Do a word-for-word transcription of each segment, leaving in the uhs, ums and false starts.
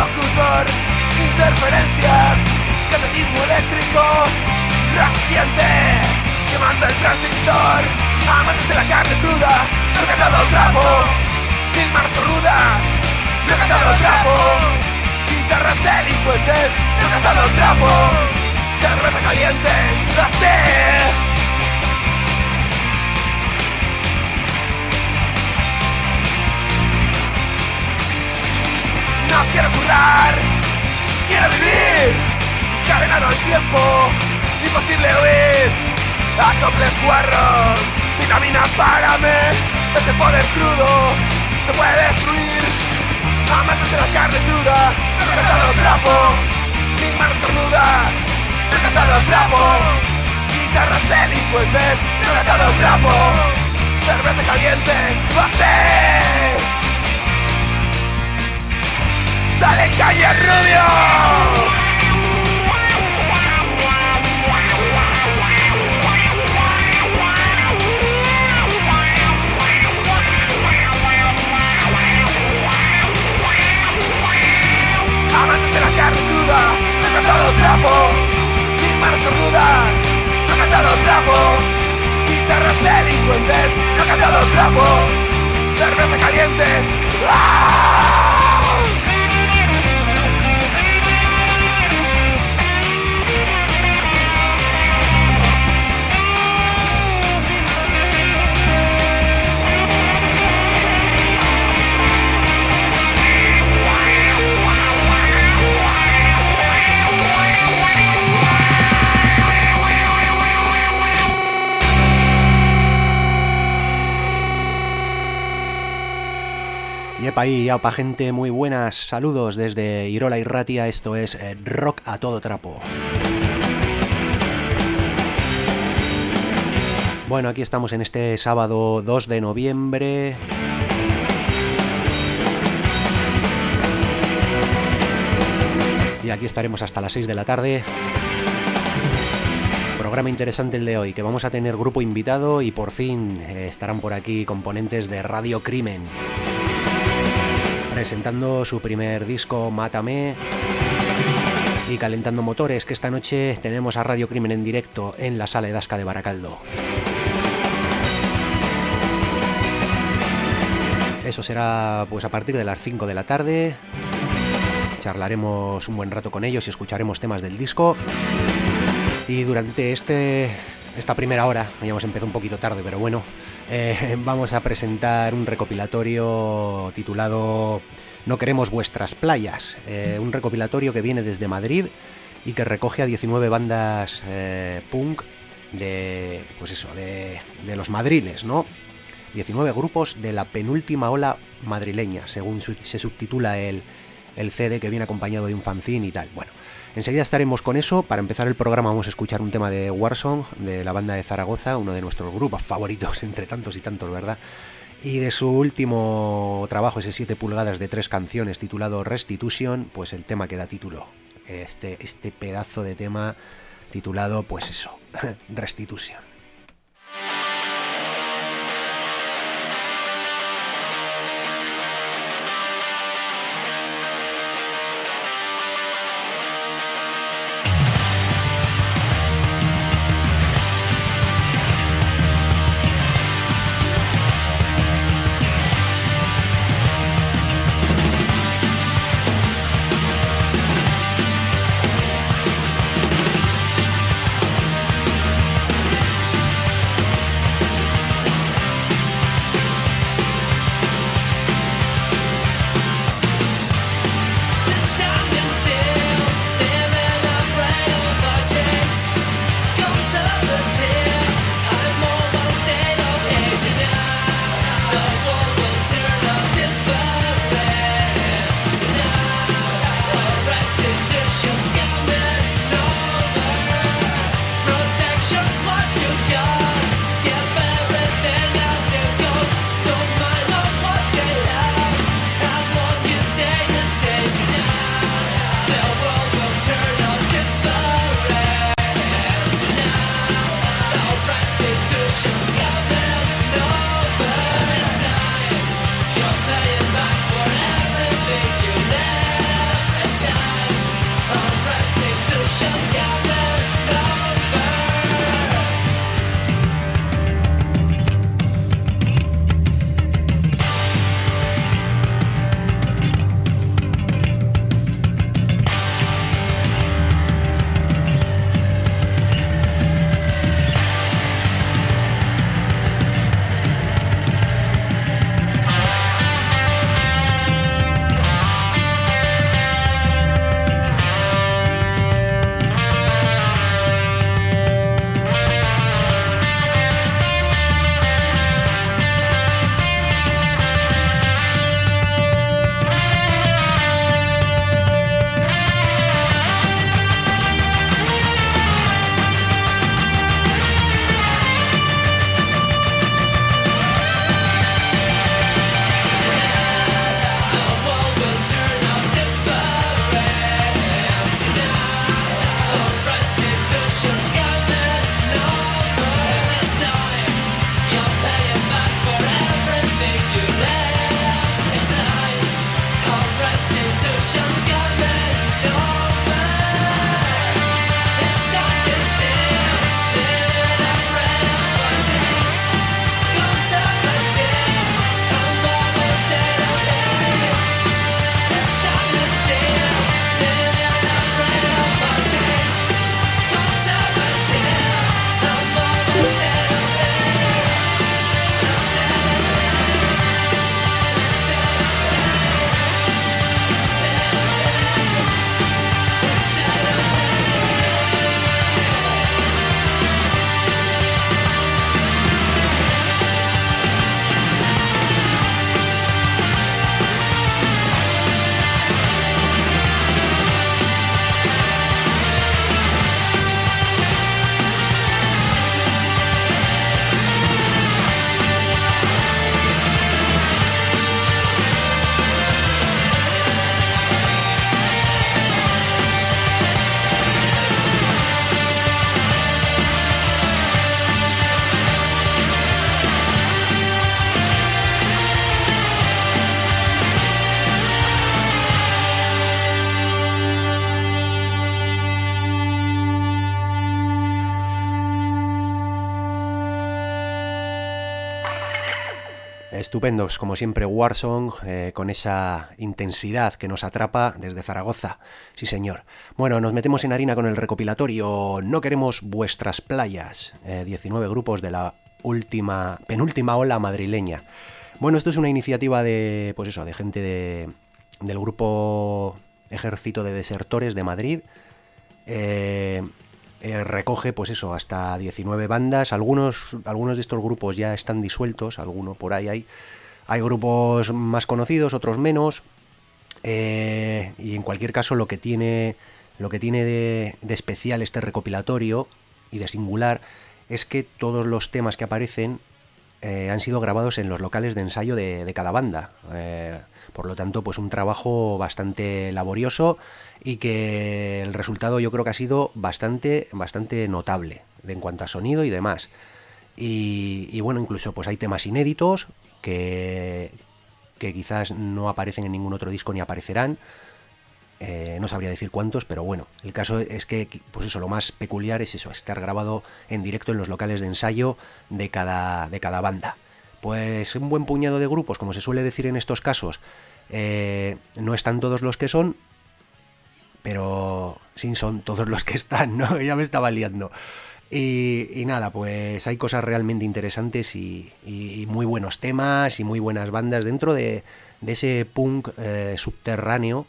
locutor, interferencias, catecismo eléctrico, reciente, quemando el transistor, amantes de la carne cruda, no he cantado trapo, sin manos rudas, no he cantado trapo, guitarras delincuentes, no he cantado trapo, cerveza caliente, la sé. No quiero curar, quiero vivir, cadenado al tiempo, imposible huir. Acoples guarros, vitamina págame, este poder crudo se puede destruir. Amantes de la carne dura, no he cantado trapo, sin manos cornudas, no he cantado trapo, guitarras delincuentes, no he cantado trapo, cerveza caliente, lo hace. ¡Dale calle, rubio! Amantes de la carne cruda, no he cantado trapo, sin manos cornudas, no he cantado trapo, guitarras delincuentes, no he cantado trapo, cerveza caliente, ¡ah! Yepa ahí, yaupa gente, muy buenas, saludos desde Irola y Ratia, esto es eh, Rock a todo trapo. Bueno, aquí estamos en este sábado dos de noviembre. Y aquí estaremos hasta las seis de la tarde. Programa interesante el de hoy, que vamos a tener grupo invitado y por fin eh, estarán por aquí componentes de Radio Crimen, presentando su primer disco Mátame y calentando motores, que esta noche tenemos a Radio Crimen en directo en la Sala Edasca de Baracaldo. Eso será pues a partir de las cinco de la tarde. Charlaremos un buen rato con ellos y escucharemos temas del disco. Y durante este esta primera hora, ya hemos empezado un poquito tarde, pero bueno, eh, vamos a presentar un recopilatorio titulado No queremos vuestras playas, eh, un recopilatorio que viene desde Madrid y que recoge a diecinueve bandas eh, punk de, pues eso, de, de los madriles, ¿no? diecinueve grupos de la penúltima ola madrileña, según su, se subtitula el, el C D, que viene acompañado de un fanzine y tal. Bueno, enseguida estaremos con eso. Para empezar el programa vamos a escuchar un tema de Warsong, de la banda de Zaragoza, uno de nuestros grupos favoritos entre tantos y tantos, ¿verdad? Y de su último trabajo, ese siete pulgadas de tres canciones titulado Restitution, pues el tema que da título, este, este pedazo de tema titulado, pues eso, Restitution. estupendos, como siempre, Warsong, eh, con esa intensidad que nos atrapa desde Zaragoza. Sí, señor. Bueno, nos metemos en harina con el recopilatorio No queremos vuestras playas. Eh, diecinueve grupos de la última, penúltima ola madrileña. Bueno, esto es una iniciativa de, pues eso, de gente de, del grupo Ejército de Desertores de Madrid. Eh... Eh, recoge, pues eso, hasta diecinueve bandas. Algunos, algunos de estos grupos ya están disueltos, algunos por ahí hay. Hay grupos más conocidos, otros menos. Eh, y en cualquier caso, lo que tiene, lo que tiene de, de especial este recopilatorio y de singular es que todos los temas que aparecen eh, han sido grabados en los locales de ensayo de, de cada banda. Eh, por lo tanto, pues un trabajo bastante laborioso y que el resultado yo creo que ha sido bastante, bastante notable en cuanto a sonido y demás. Y, y bueno, incluso pues hay temas inéditos que, que quizás no aparecen en ningún otro disco ni aparecerán. Eh, no sabría decir cuántos, pero bueno, el caso es que, pues eso, lo más peculiar es eso, estar grabado en directo en los locales de ensayo de cada, de cada banda. Pues un buen puñado de grupos, como se suele decir en estos casos, eh, no están todos los que son, pero sí son todos los que están, ¿no? Ya me estaba liando. Y, y nada, pues hay cosas realmente interesantes y, y muy buenos temas y muy buenas bandas dentro de, de ese punk eh, subterráneo,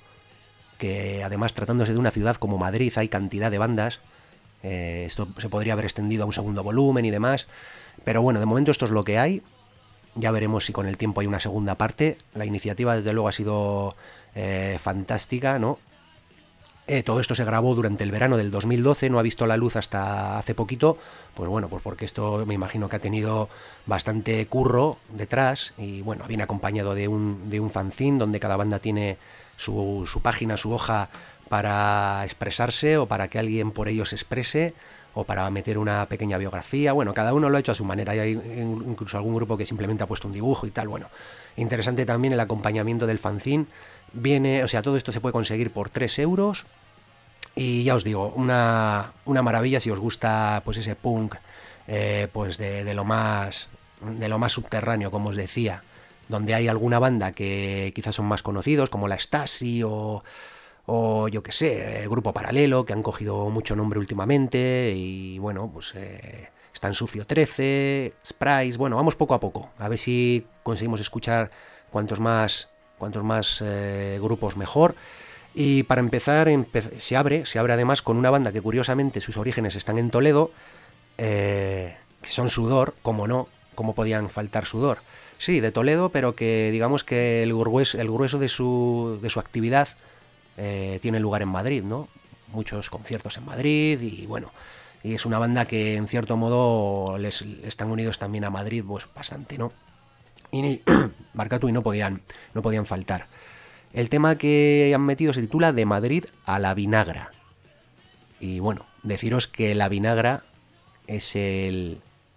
que además, tratándose de una ciudad como Madrid, hay cantidad de bandas. Eh, esto se podría haber extendido a un segundo volumen y demás, pero bueno, de momento esto es lo que hay. Ya veremos si con el tiempo hay una segunda parte. La iniciativa desde luego ha sido eh, fantástica, ¿no? Eh, todo esto se grabó durante el verano del dos mil doce, no ha visto la luz hasta hace poquito, pues bueno, pues porque esto me imagino que ha tenido bastante curro detrás y bueno, viene acompañado de un, de un fanzine donde cada banda tiene su, su página, su hoja para expresarse o para que alguien por ellos se exprese o para meter una pequeña biografía. Bueno, cada uno lo ha hecho a su manera. Hay incluso algún grupo que simplemente ha puesto un dibujo y tal. Bueno, interesante también el acompañamiento del fanzine. Viene, o sea, todo esto se puede conseguir por tres euros. Y ya os digo, una, una maravilla si os gusta pues ese punk eh, pues de, de lo más de lo más subterráneo, como os decía, donde hay alguna banda que quizás son más conocidos, como la Stasi o... o yo que sé, Grupo Paralelo, que han cogido mucho nombre últimamente, y bueno, pues eh, están Sucio trece, Sprice, bueno, vamos poco a poco, a ver si conseguimos escuchar cuantos más, cuantos más eh, grupos mejor. Y para empezar, empe- se abre, se abre además con una banda que curiosamente sus orígenes están en Toledo, eh, que son Sudor, como no, cómo podían faltar Sudor. Sí, de Toledo, pero que digamos que el grueso, el grueso de su, de su actividad Eh, tiene lugar en Madrid, ¿no? Muchos conciertos en Madrid y bueno, y es una banda que en cierto modo les están unidos también a Madrid, pues bastante, ¿no? Y Barcatu y no podían, no podían faltar. El tema que han metido se titula De Madrid a la Vinagra. Y bueno, deciros que la Vinagra es el,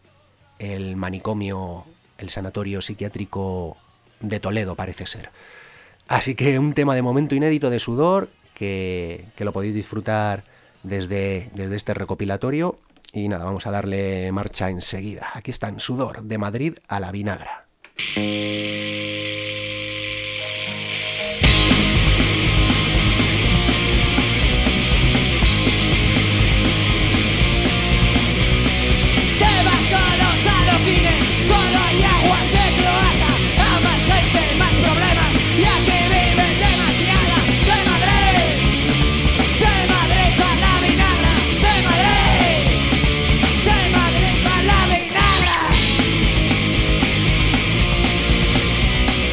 el manicomio, el sanatorio psiquiátrico de Toledo, parece ser. Así que un tema de momento inédito de Sudor, que, que lo podéis disfrutar desde, desde este recopilatorio. Y nada, vamos a darle marcha enseguida. Aquí están, Sudor, De Madrid a la Vinagra. De Madrid a la Vinagra.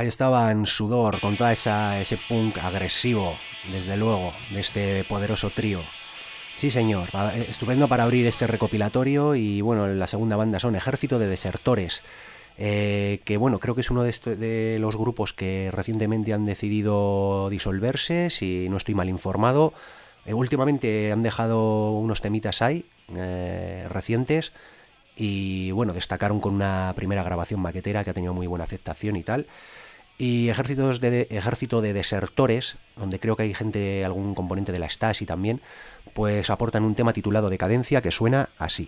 Ahí estaba en Sudor con toda esa ese punk agresivo, desde luego, de este poderoso trío. Sí, señor, estupendo para abrir este recopilatorio. Y bueno, la segunda banda son Ejército de Desertores, eh, que bueno, creo que es uno de, este, de los grupos que recientemente han decidido disolverse, si no estoy mal informado. Eh, últimamente han dejado unos temitas ahí, eh, recientes, y bueno, destacaron con una primera grabación maquetera que ha tenido muy buena aceptación y tal. Y Ejércitos de, Ejército de Desertores, donde creo que hay gente, algún componente de la Stasi también, pues aportan un tema titulado Decadencia, que suena así.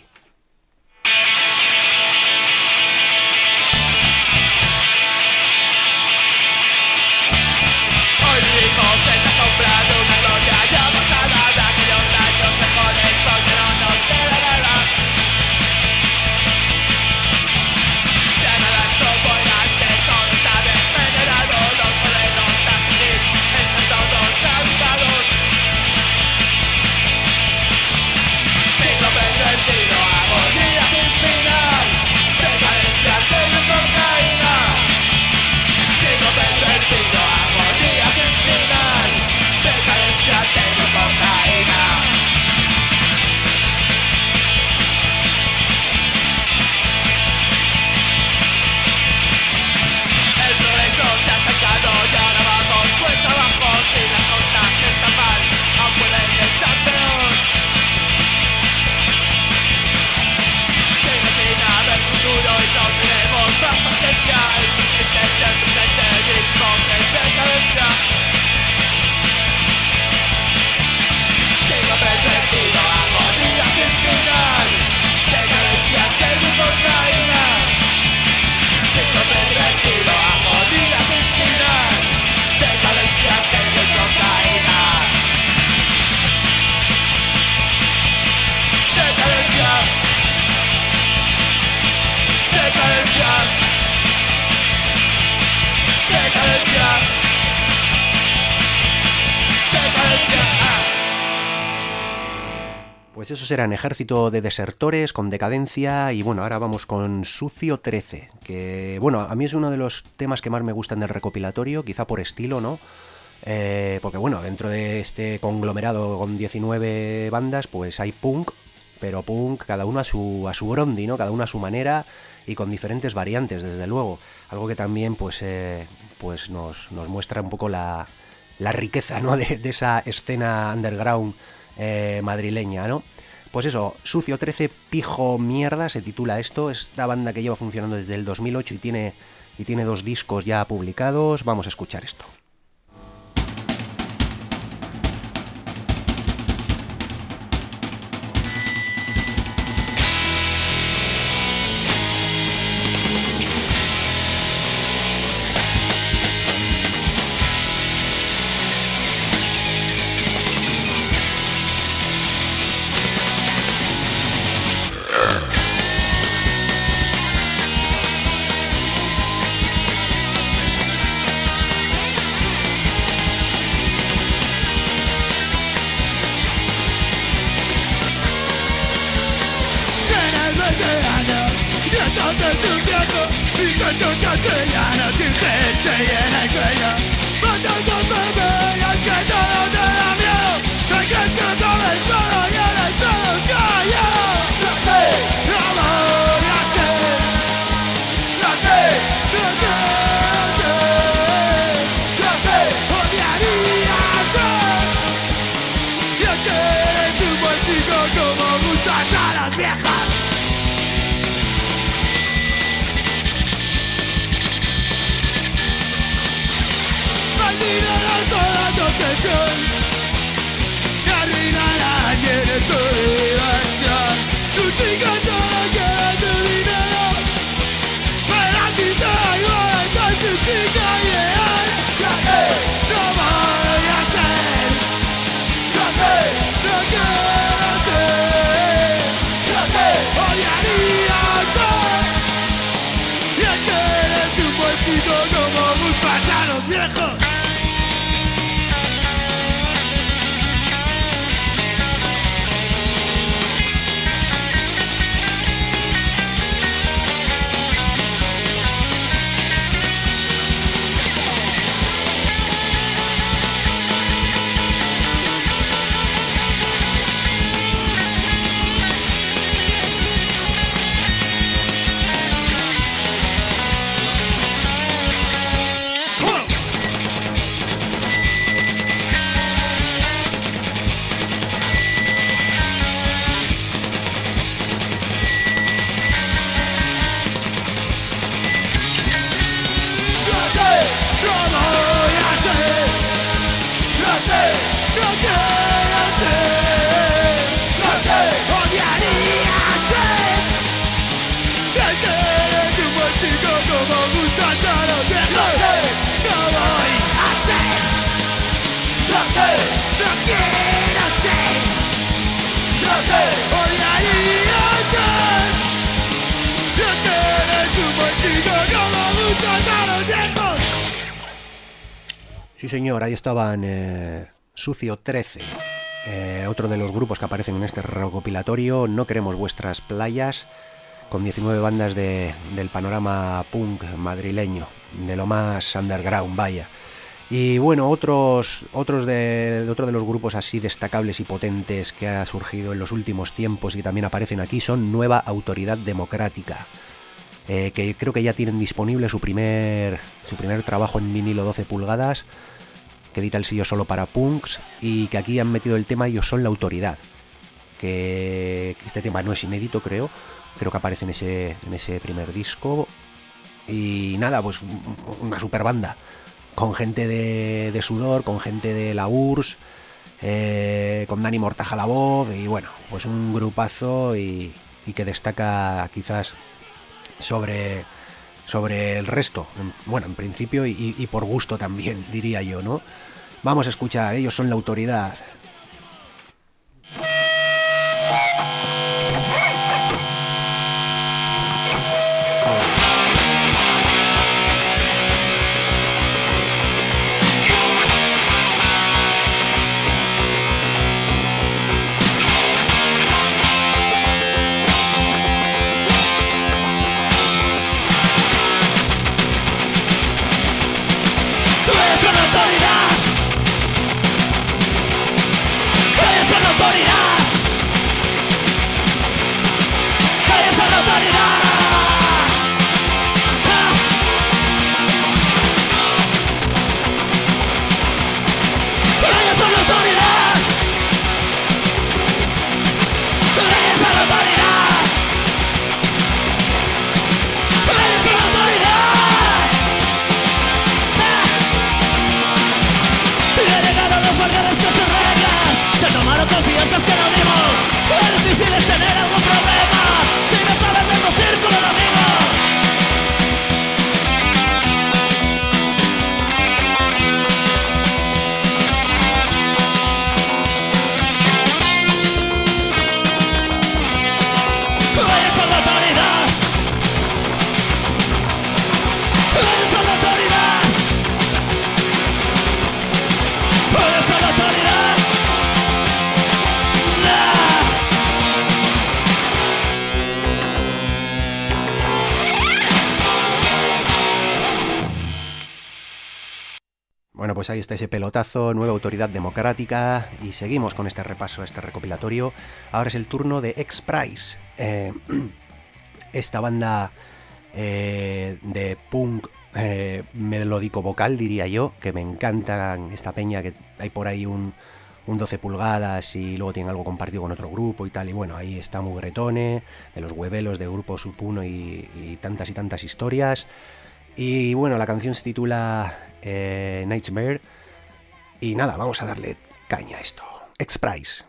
Hoy vivimos en la sombra de una gloria ya pasada, de aquellos años mejores donde no nos queda nada. Ya nada es como era antes, todo está degenerado, los modelos a seguir están todos caducados. Siglo pervertido, agonía sin final, decadencia que no es cocaína. Siglo pervertido, agonía sin final, decadencia que no es cocaína. El progreso se ha acercado y ahora vamos cuesta abajo. Si las cosas están mal, aún pueden estar peor. Sigue sin haber futuro y no tenemos más paciencia. El presente es el presente mismo que es decadencia. Sigo pervertido, agonía sin final, decadencia que no es cocaína. Sigo pervertido, agonía sin final, decadencia que no es cocaína. Decadencia, decadencia, decadencia, decadencia. Pues esos eran Ejército de Desertores con Decadencia. Y bueno, ahora vamos con Sucio trece, que bueno, a mí es uno de los temas que más me gustan del recopilatorio, quizá por estilo, ¿no? Eh, porque bueno, dentro de este conglomerado con diecinueve bandas, pues hay punk, pero punk cada uno a su, a su brondi, ¿no? Cada uno a su manera y con diferentes variantes, desde luego. Algo que también pues, eh, pues nos, nos muestra un poco la, la riqueza, ¿no? de, de esa escena underground eh, madrileña, ¿no? Pues eso, Sucio trece, Pijo Mierda se titula esto. Esta banda que lleva funcionando desde el dos mil ocho y tiene, y tiene dos discos ya publicados. Vamos a escuchar esto. Sí, señor, ahí estaban eh, Sucio trece, eh, otro de los grupos que aparecen en este recopilatorio. No queremos vuestras playas, con diecinueve bandas de, del panorama punk madrileño, de lo más underground, vaya. Y bueno, otros, otros de, otro de los grupos así destacables y potentes que ha surgido en los últimos tiempos y que también aparecen aquí son Nueva Autoridad Democrática, eh, que creo que ya tienen disponible su primer, su primer trabajo en vinilo doce pulgadas, que edita el sello Solo para Punks, y que aquí han metido el tema Ellos son la autoridad, que este tema no es inédito, creo creo que aparece en ese, en ese primer disco. Y nada, pues una super banda, con gente de, de sudor, con gente de la U R S S, eh, con Dani Mortaja a la voz, y bueno, pues un grupazo y, y que destaca quizás sobre, sobre el resto, bueno, en principio y, y por gusto también, diría yo, ¿no? Vamos a escuchar, Ellos son la autoridad. Bueno, pues ahí está ese pelotazo, Nueva Autoridad Democrática, y seguimos con este repaso, este recopilatorio. Ahora es el turno de X-Prize, eh, esta banda eh, de punk eh, melódico vocal, diría yo, que me encanta esta peña, que hay por ahí un, un doce pulgadas y luego tienen algo compartido con otro grupo y tal, y bueno, ahí está Mugretone, de los Huevelos, de Grupo Sub uno y, y tantas y tantas historias. Y bueno, la canción se titula eh, Nightmare. Y nada, vamos a darle caña a esto. X-Prize.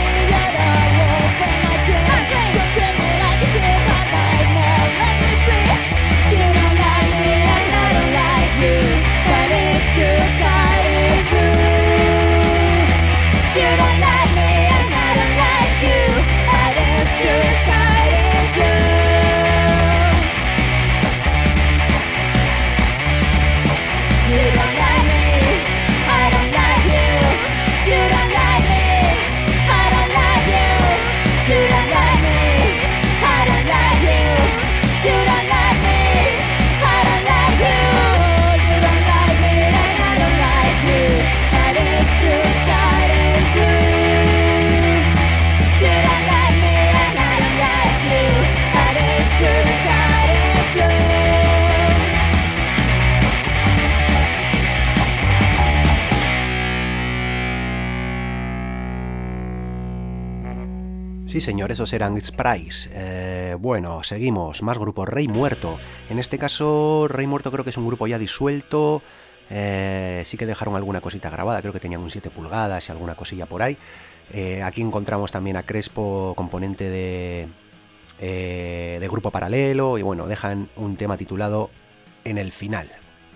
Free. Sí, señor, esos eran Sprice. Eh, bueno, seguimos. Más grupos. Rey Muerto. En este caso, Rey Muerto creo que es un grupo ya disuelto. Eh, sí que dejaron alguna cosita grabada. Creo que tenían un siete pulgadas y alguna cosilla por ahí. Eh, aquí encontramos también a Crespo, componente de, eh, de Grupo Paralelo. Y bueno, dejan un tema titulado En el Final.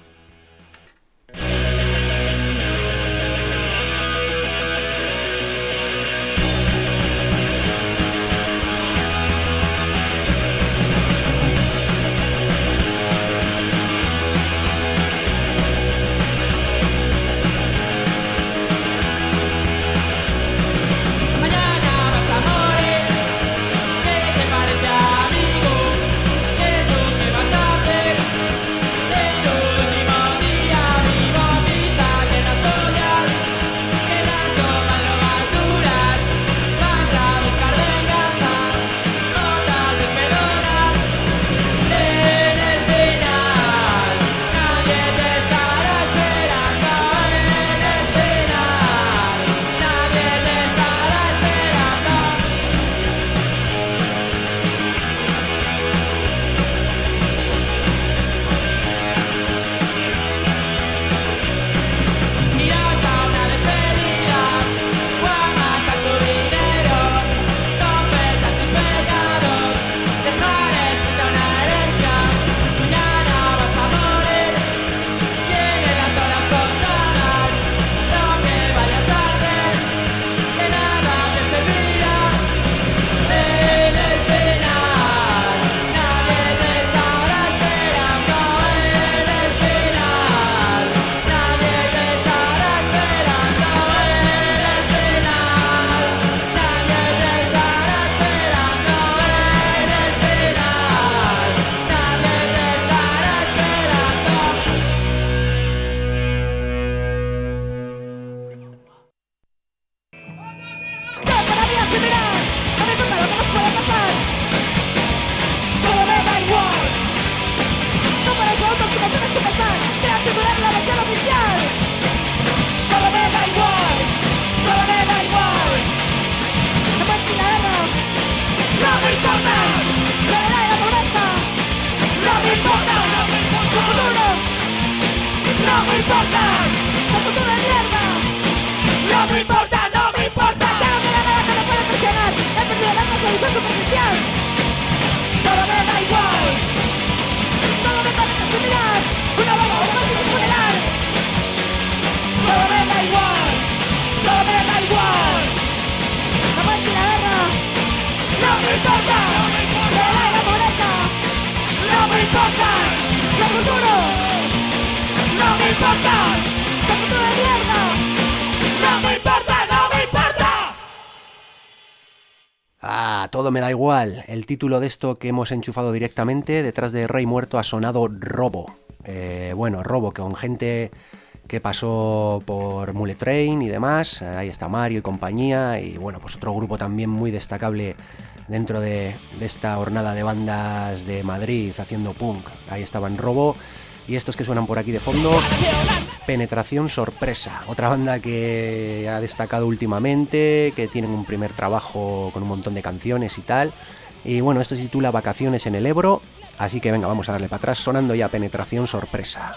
Todo me da igual. El título de esto que hemos enchufado directamente, detrás de Rey Muerto ha sonado Robo. Eh, bueno, Robo, con gente que pasó por Mule Train y demás. Ahí está Mario y compañía. Y bueno, pues otro grupo también muy destacable dentro de, de esta jornada de bandas de Madrid haciendo punk. Ahí estaban Robo. Y estos que suenan por aquí de fondo, Penetración Sorpresa, otra banda que ha destacado últimamente, que tienen un primer trabajo con un montón de canciones y tal. Y bueno, esto se titula Vacaciones en el Ebro, así que venga, vamos a darle para atrás, sonando ya Penetración Sorpresa.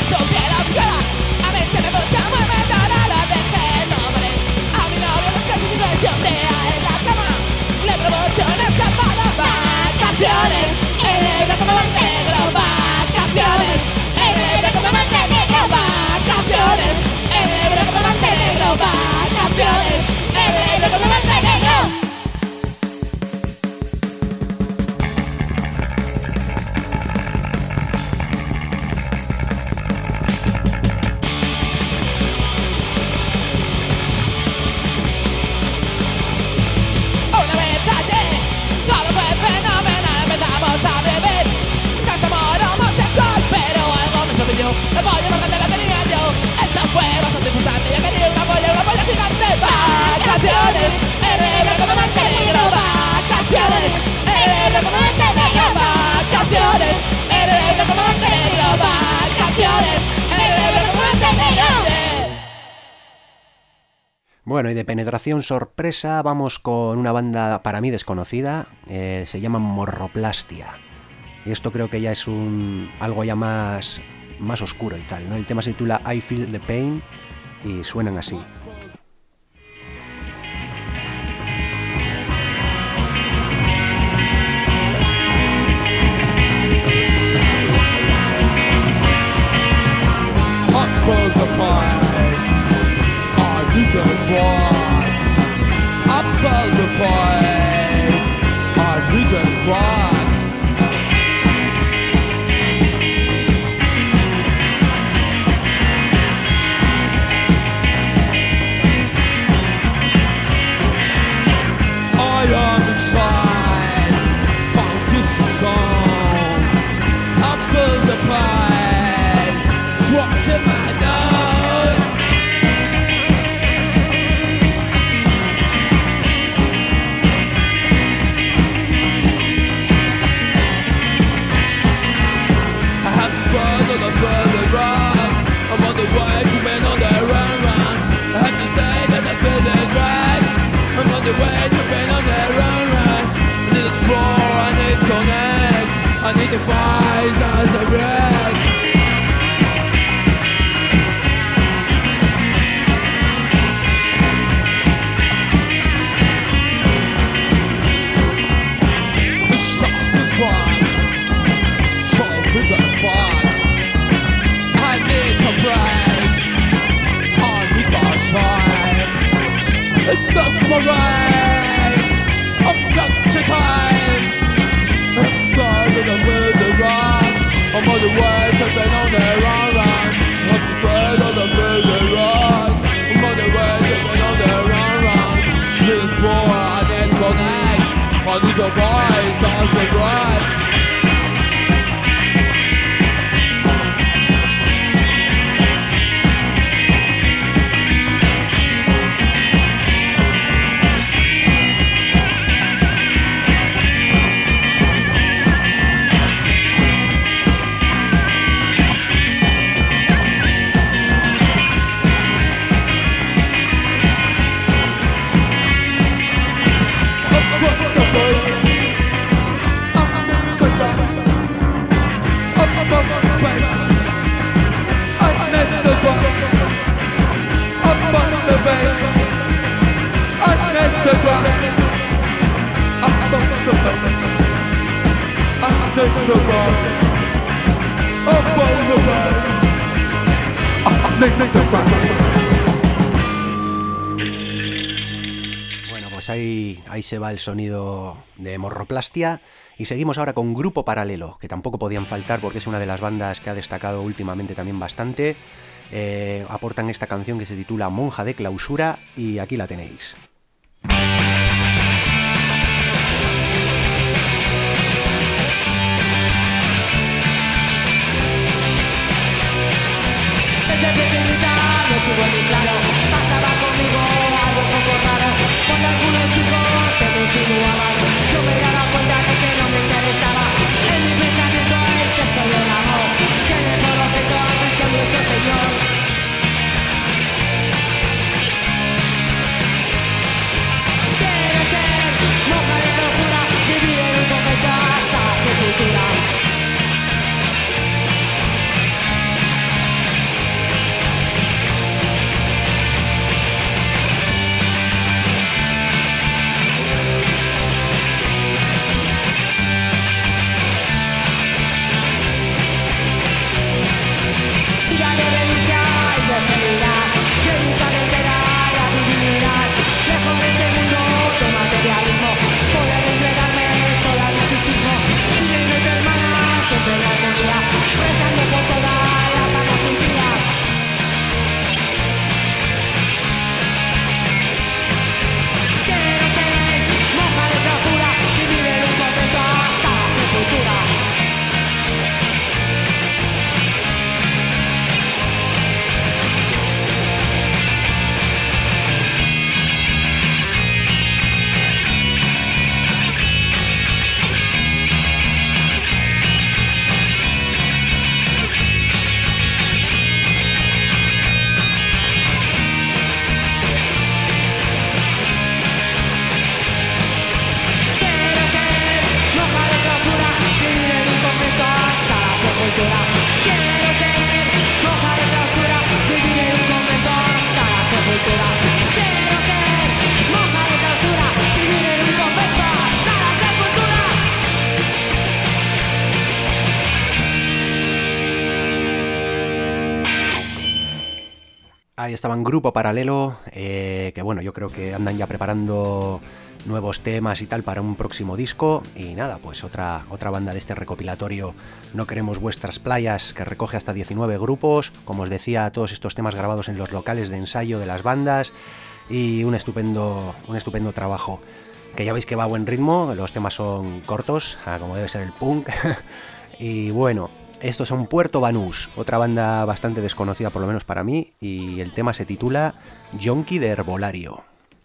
A mí se me gusta, mueve, no, no, no, deje el nombre. A mi novio los que se Bueno, y de penetración sorpresa vamos con una banda para mí desconocida, eh, se llama Morroplastia. Y esto creo que ya es un algo ya más, más oscuro y tal, ¿no? El tema se titula I Feel the Pain y suenan así. Bueno, pues ahí, ahí se va el sonido de Morroplastia y seguimos ahora con Grupo Paralelo, que tampoco podían faltar porque es una de las bandas que ha destacado últimamente también bastante. Eh, aportan esta canción que se titula Monja de Clausura y aquí la tenéis. Desde pequeñita lo tuvo muy claro, pasaba conmigo algo poco raro. Cuando algunos chicos se me insinuaban, yo me daba cuenta de que no me interesaba. En mi pensamiento el sexo y el amor, que me por objeto a Cristo nuestro Señor. Ahí estaban Grupo Paralelo, eh, que bueno, yo creo que andan ya preparando nuevos temas y tal para un próximo disco. Y nada, pues otra, otra banda de este recopilatorio, No Queremos Vuestras Playas, que recoge hasta diecinueve grupos, como os decía, todos estos temas grabados en los locales de ensayo de las bandas, y un estupendo, un estupendo trabajo, que ya veis que va a buen ritmo, los temas son cortos, como debe ser el punk. Y bueno, estos son Puerto Banús, otra banda bastante desconocida por lo menos para mí, y el tema se titula Yonki de Herbolario.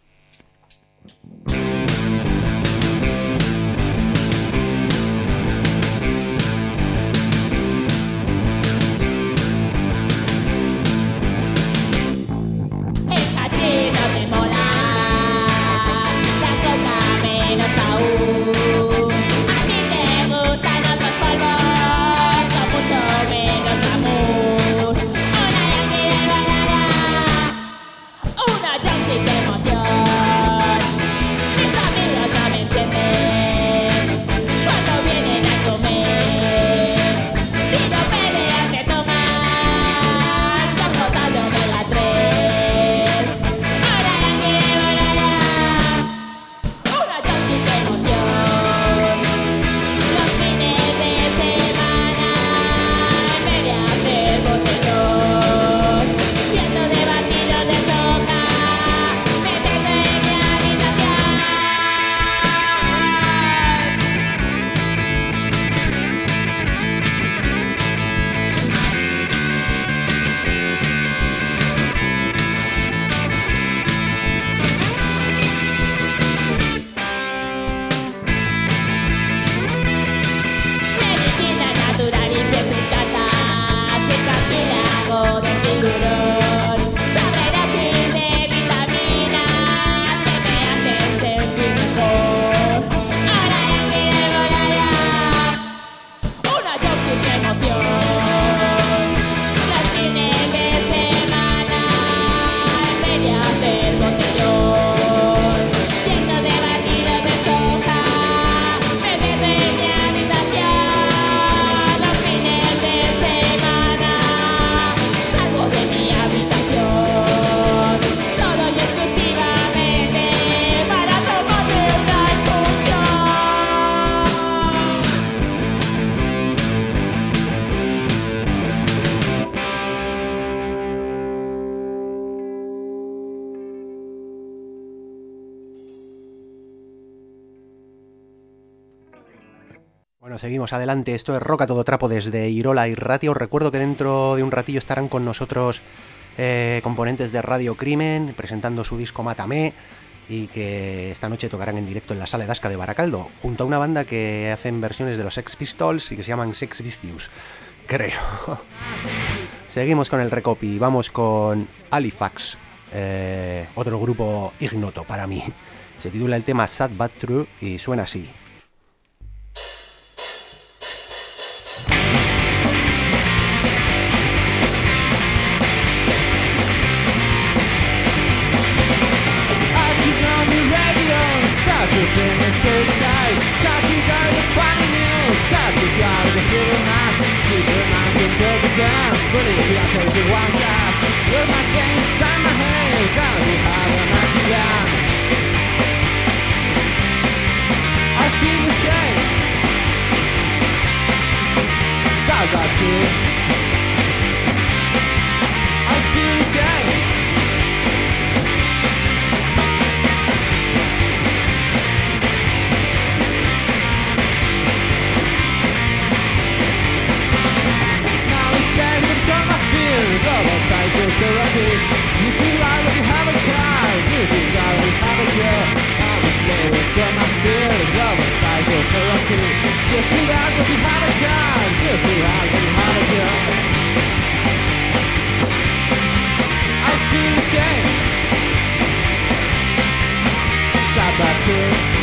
Bueno, seguimos adelante. Esto es Rock a todo trapo desde Irola y Ratio. Os recuerdo que dentro de un ratillo estarán con nosotros eh, componentes de Radio Crimen presentando su disco Mátame, y que esta noche tocarán en directo en la Sala Edasca de Baracaldo, junto a una banda que hacen versiones de los Sex Pistols y que se llaman Sex Vicious, creo. Seguimos con el recopi, vamos con Halifax, eh, otro grupo ignoto para mí. Se titula el tema Sad But True y suena así. Flipping and suicide, talking down the funny news, start to cloud the feeling night, Superman can take a dance, but if you take it one chance, with my game inside my head, gonna be hard on my gun. I feel ashamed, sad about you. I feel ashamed. Double psychotherapy. You see why when you have a car, you see why when you have a job. I'm a spirit from my fear. Double psychotherapy. You see why when you have a car, you see why when you have a job. I feel ashamed. Sad about you.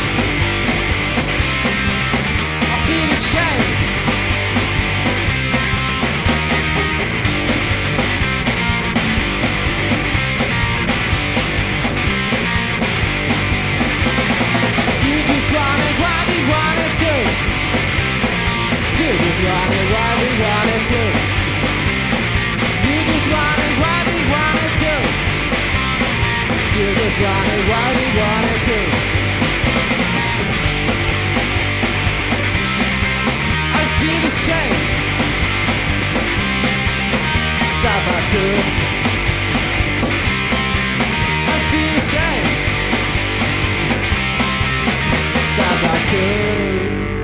I feel ashamed. You just wanted what we wanted to. You just wanted what we wanted to. just wanted what he wanted to. I feel the shame. Sabatu. I feel the shame. Sabatu.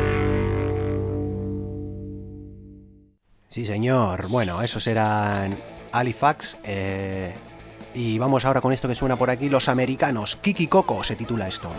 Sí, señor. Bueno, esos eran Halifax. Eh, y vamos ahora con esto que suena por aquí, Los Americanos. Kiki Coco se titula esto.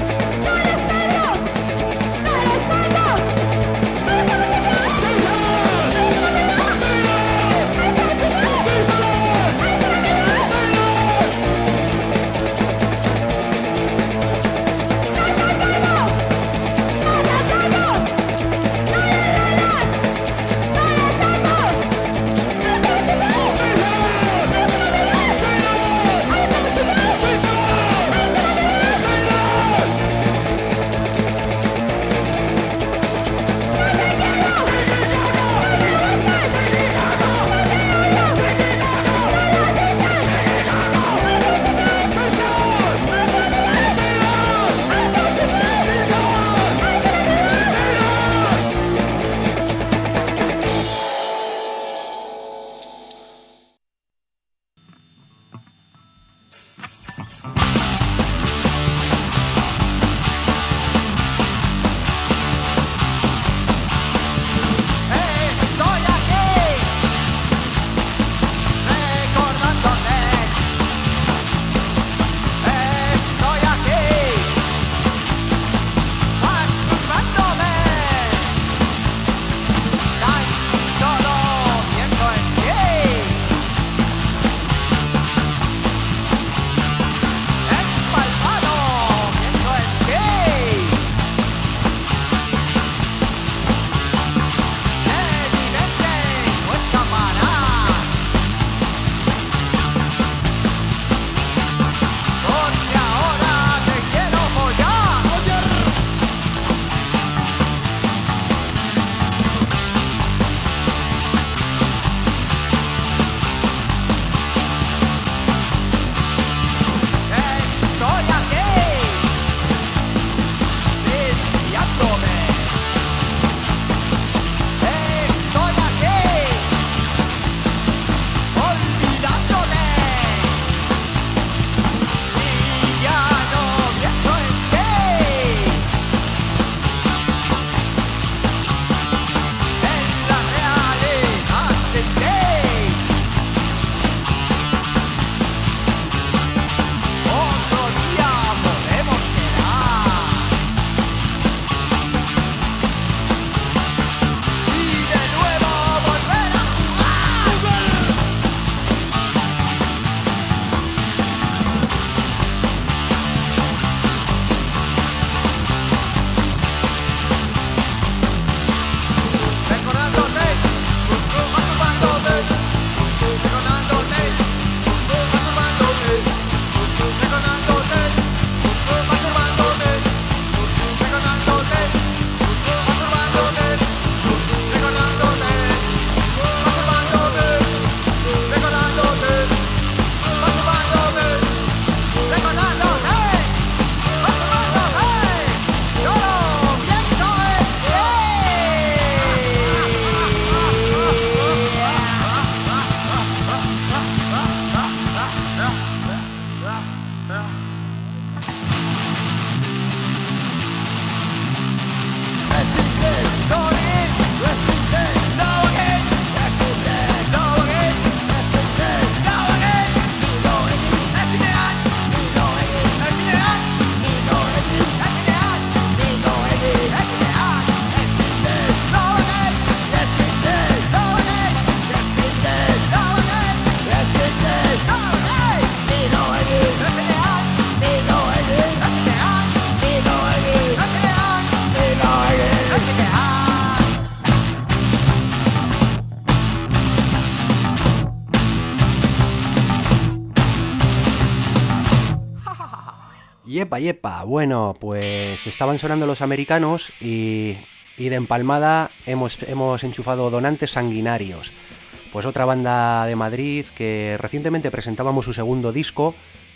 Yepa, yepa. Bueno, pues estaban sonando Los Americanos y, y de empalmada hemos, hemos enchufado Donantes Sanguinarios. Pues otra banda de Madrid que recientemente presentábamos su segundo disco,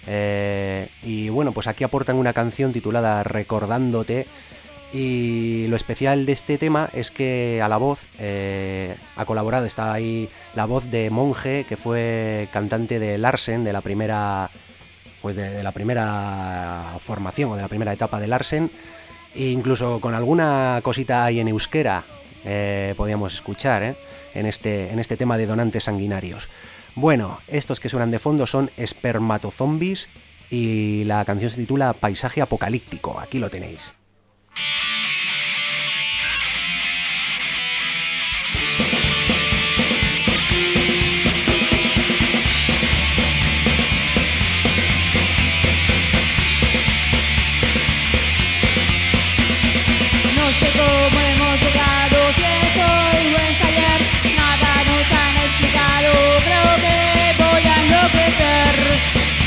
Eh, y bueno, pues aquí aportan una canción titulada Recordándote. Y lo especial de este tema es que a la voz eh, ha colaborado, está ahí la voz de Monje, que fue cantante de Larsen, de la primera, pues de, de la primera formación o de la primera etapa de Larsen, e incluso con alguna cosita ahí en euskera eh, podíamos escuchar eh, en, este, en este tema de Donantes Sanguinarios. Bueno, estos que suenan de fondo son Espermatozombies y la canción se titula Paisaje Apocalíptico. Aquí lo tenéis. No sé cómo hemos llegado, si es hoy o es ayer, nada nos han explicado, creo que voy a enloquecer.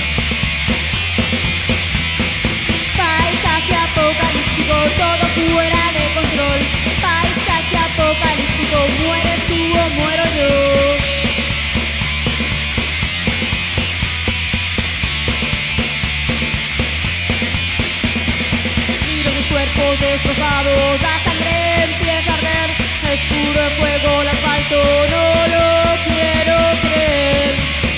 Paisaje apocalíptico, todo fuera de control. Paisaje apocalíptico, mueres tú o muero yo. Miro mis cuerpos destrozados, la sangre empieza a arder, es puro fuego el asfalto, no lo quiero creer.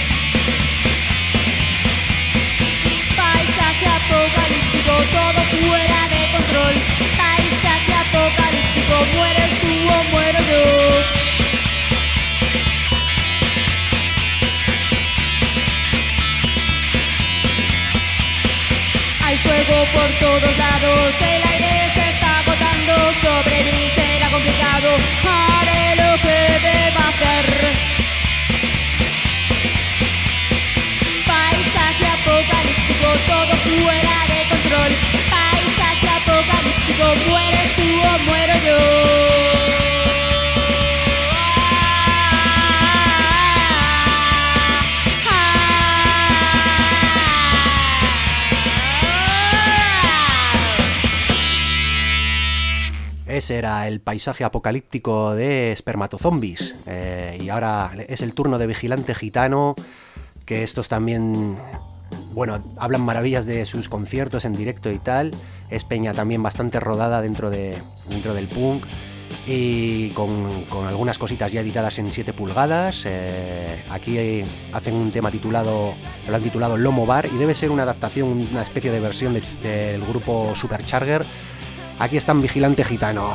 Paisaje apocalíptico, todo fuera de control. Paisaje apocalíptico, mueres tú o muero yo. Hay fuego por todos lados, el aire se está agotando, sobrevivir será complicado, haré lo que deba hacer. Paisaje apocalíptico, todo fuera de control. Paisaje apocalíptico, mueres tú o muero yo. Ese era el paisaje apocalíptico de Espermatozombies. Eh, y ahora es el turno de Vigilante Gitano, que estos también, bueno, hablan maravillas de sus conciertos en directo y tal. Es peña también bastante rodada dentro, de, dentro del punk y con, con algunas cositas ya editadas en siete pulgadas. Eh, aquí hacen un tema titulado, lo han titulado Lomo Bar, y debe ser una adaptación, una especie de versión de, del grupo Supercharger. Aquí están Vigilante Gitano.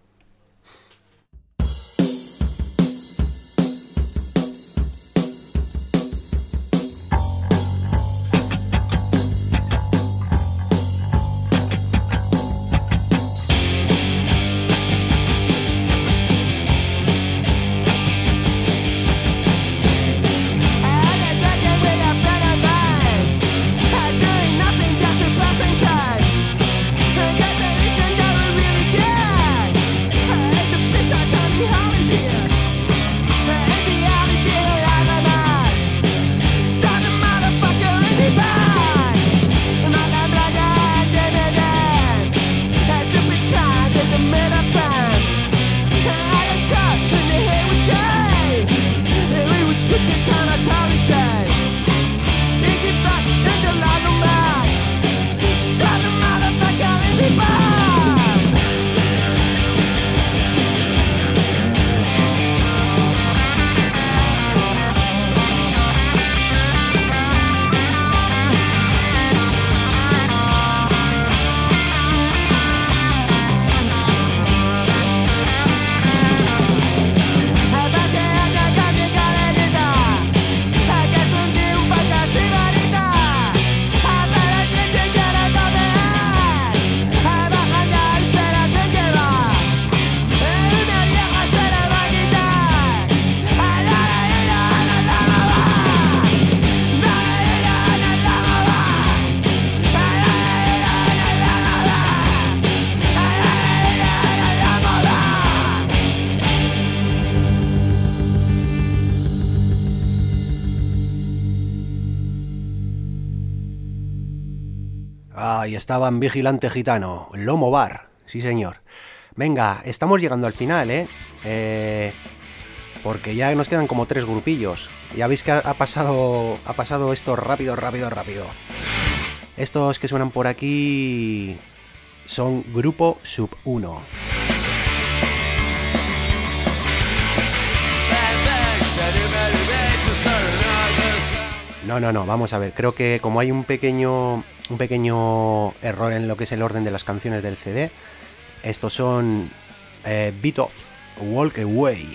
Ahí estaban Vigilante Gitano, Lomo Bar, sí señor. Venga, estamos llegando al final, ¿eh? eh porque ya nos quedan como tres grupillos. Ya veis que ha, ha pasado ha pasado esto rápido, rápido, rápido. Estos que suenan por aquí son Grupo Sub uno. No, no, no, vamos a ver, creo que como hay un pequeño un pequeño error en lo que es el orden de las canciones del C D, estos son eh, Beat Off, Walk Away.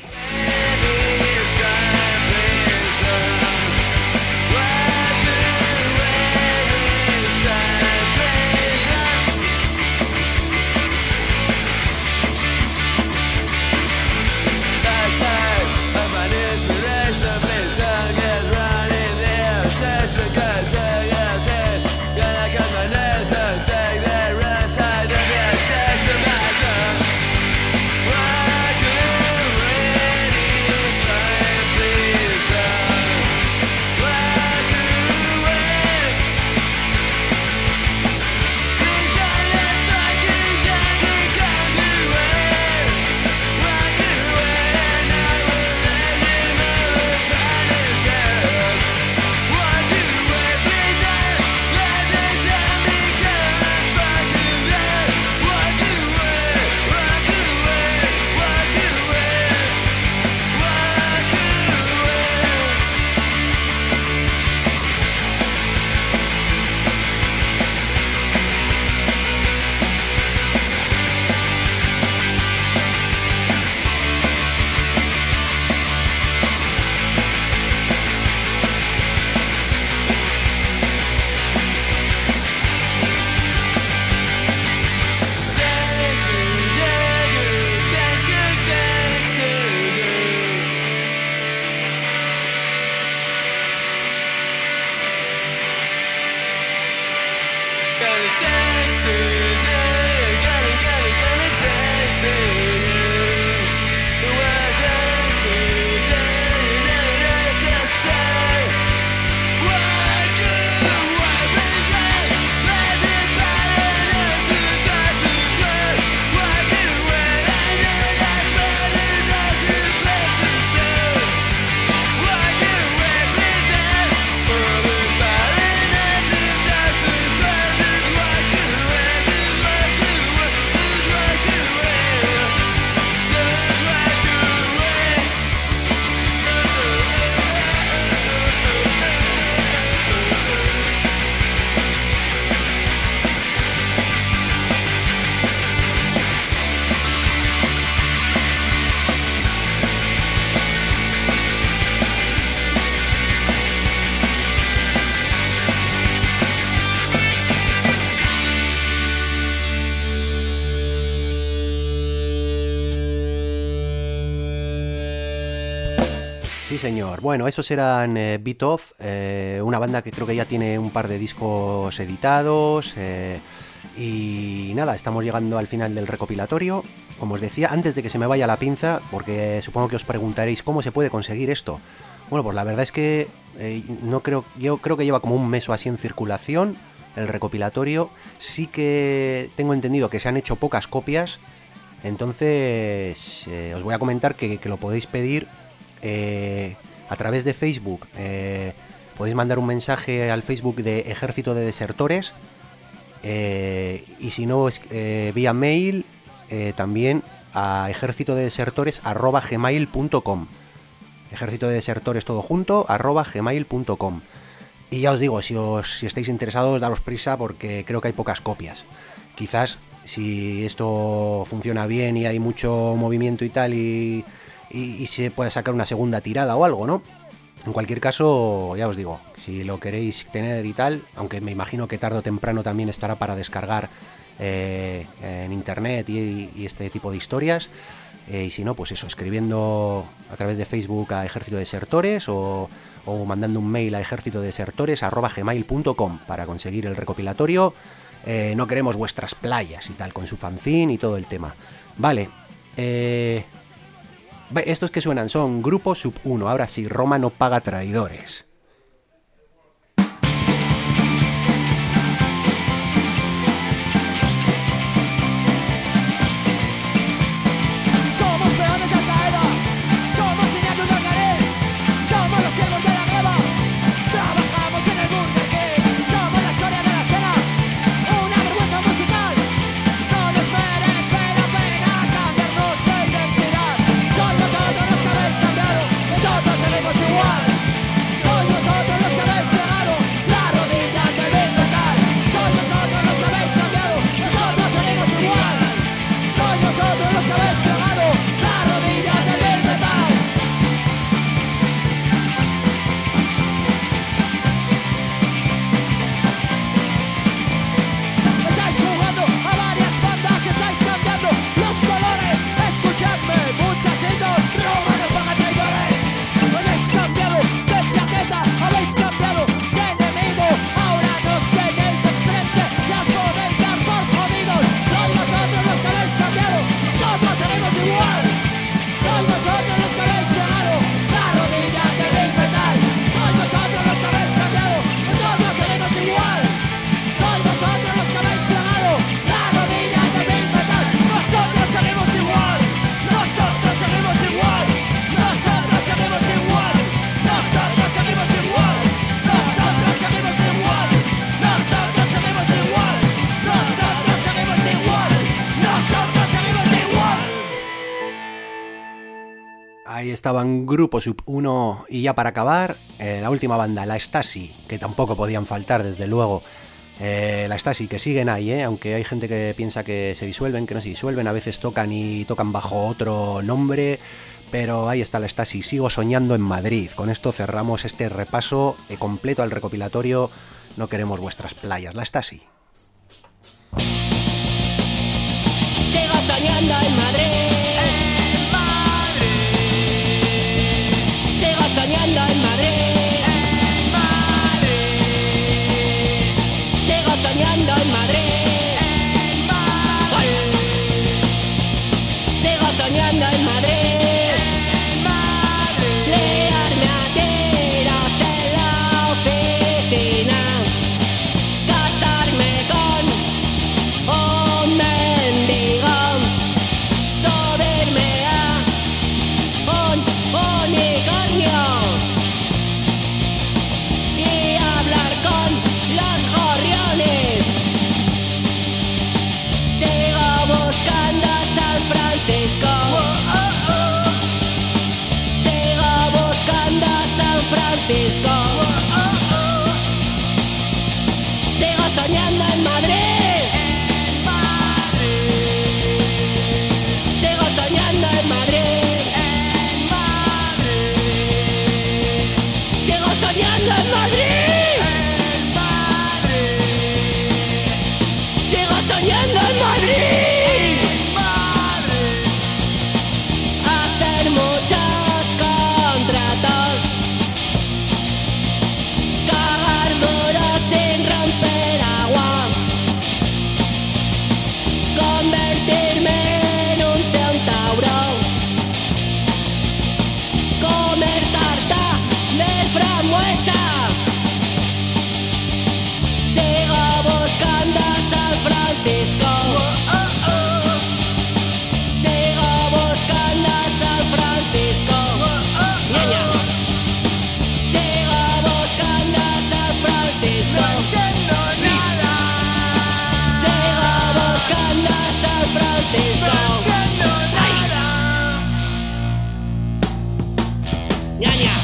Sí, señor. Bueno, esos eran eh, Beat Off, eh, una banda que creo que ya tiene un par de discos editados. Eh, y nada, estamos llegando al final del recopilatorio. Como os decía, antes de que se me vaya la pinza, porque supongo que os preguntaréis cómo se puede conseguir esto. Bueno, pues la verdad es que eh, no creo, yo creo que lleva como un mes o así en circulación el recopilatorio. Sí que tengo entendido que se han hecho pocas copias. Entonces eh, os voy a comentar que, que lo podéis pedir eh, a través de Facebook. Eh, podéis mandar un mensaje al Facebook de Ejército de Desertores. Eh, y si no, es, eh, vía mail eh, también a ejército de desertores arroba gmail punto com. Ejército de Desertores todo junto arroba gmail punto com. Y ya os digo, si, os, si estáis interesados, daros prisa porque creo que hay pocas copias. Quizás si esto funciona bien y hay mucho movimiento y tal y, y, y se puede sacar una segunda tirada o algo, ¿no? En cualquier caso, ya os digo, si lo queréis tener y tal, aunque me imagino que tarde o temprano también estará para descargar eh, en internet y, y este tipo de historias. Eh, y si no, pues eso, escribiendo a través de Facebook a Ejército de Desertores o, o mandando un mail a ejército de desertores arroba gmail punto com para conseguir el recopilatorio. Eh, no queremos vuestras playas y tal, con su fanzine y todo el tema. Vale, eh, estos que suenan son Grupo Sub uno. Ahora sí, Roma no paga traidores. Somos peones de Al-Qaeda, somos estaban Grupo Sub uno y ya para acabar, eh, la última banda, La Stasi, que tampoco podían faltar desde luego. Eh, la Stasi, que siguen ahí, eh, aunque hay gente que piensa que se disuelven, que no se disuelven, a veces tocan y tocan bajo otro nombre, pero ahí está La Stasi, Sigo soñando en Madrid. Con esto cerramos este repaso eh, completo al recopilatorio No queremos vuestras playas, La Stasi. Sigo soñando en Madrid, En Madrid, sigo soñando en Madrid, en Madrid, sigo soñando en Madrid, en Madrid, sigo soñando en Madrid, en Madrid. liarme a tiros en la oficina, casarme con un mendigo, subirme a un unicornio y hablar con los gorriones. Sigo buscando a San Francisco, sigo buscando a San Francisco, sigo soñando en Madrid, En Madrid, sigo soñando en Madrid, en Madrid, sigo soñando en Madrid, en Madrid, sigo soñando en Madrid. en Madrid. Hacer muchos contratos, cagar duro sin romper agua, convertirme en un centauro, comer tarta de frambuesa. Sigo buscando a San Francisco, sigo buscando a San Francisco, ñaña. Sigo buscando a San Francisco, No entiendo nada, sigo buscando a San Francisco, no entiendo nada. ñaña.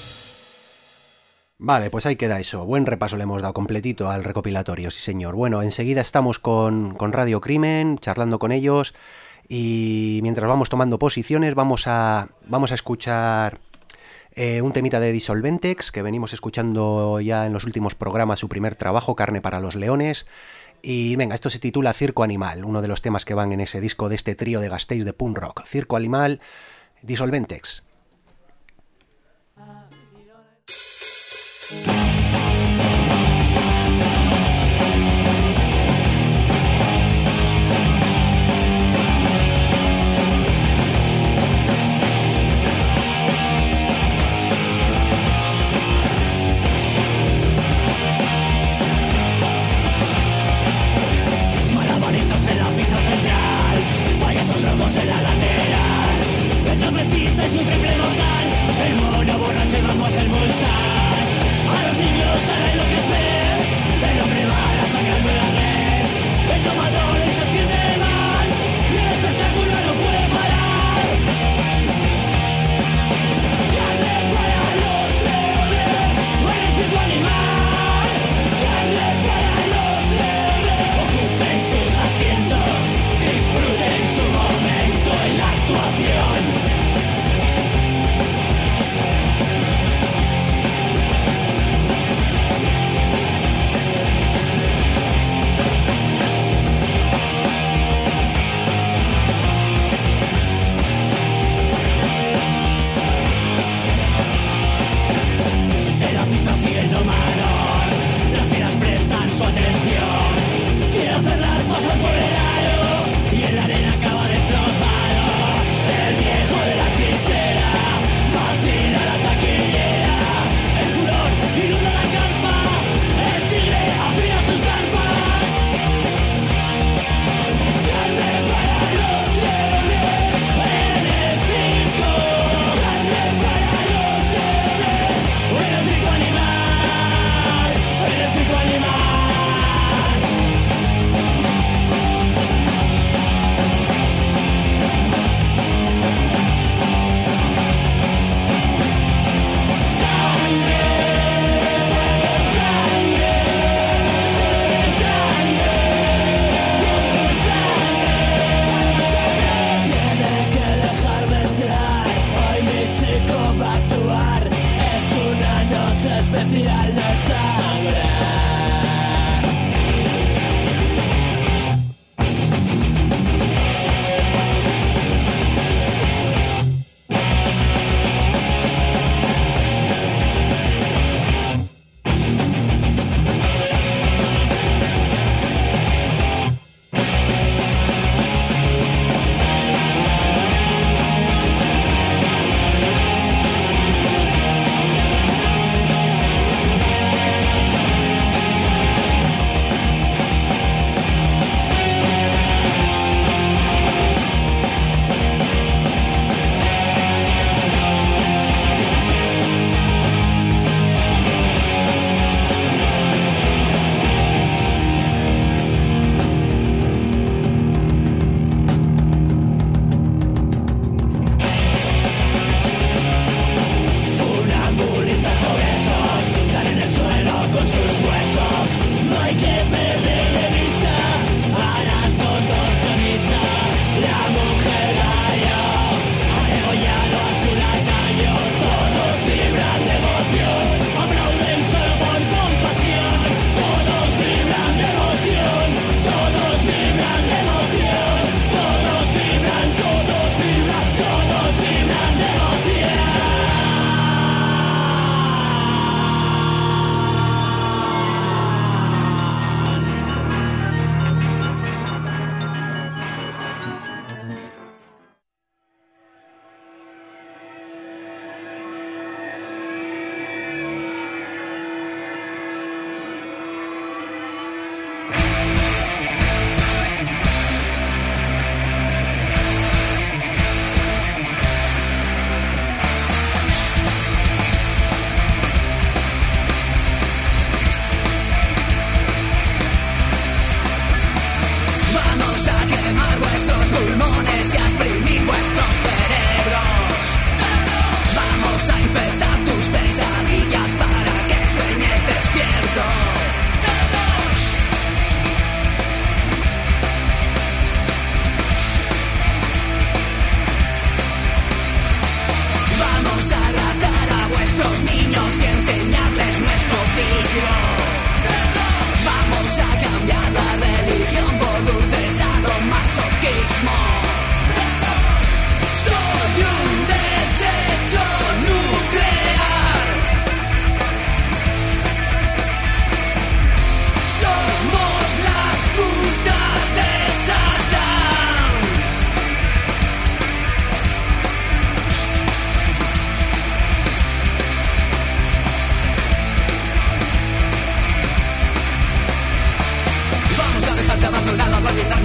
Vale, pues ahí queda eso. Buen repaso le hemos dado completito al recopilatorio, sí señor. Bueno, enseguida estamos con, con Radio Crimen, charlando con ellos, y mientras vamos tomando posiciones vamos a, vamos a escuchar eh, un temita de Disolventex, que venimos escuchando ya en los últimos programas, su primer trabajo, Carne para los Leones. Y venga, esto se titula Circo Animal, uno de los temas que van en ese disco de este trío de Gasteiz de punk rock. Circo Animal, Disolventex. Malabaristas en la pista central, payasos locos en la lateral. El trapecista es un triple mortal, el mono borracho y vamos el Mustang. A los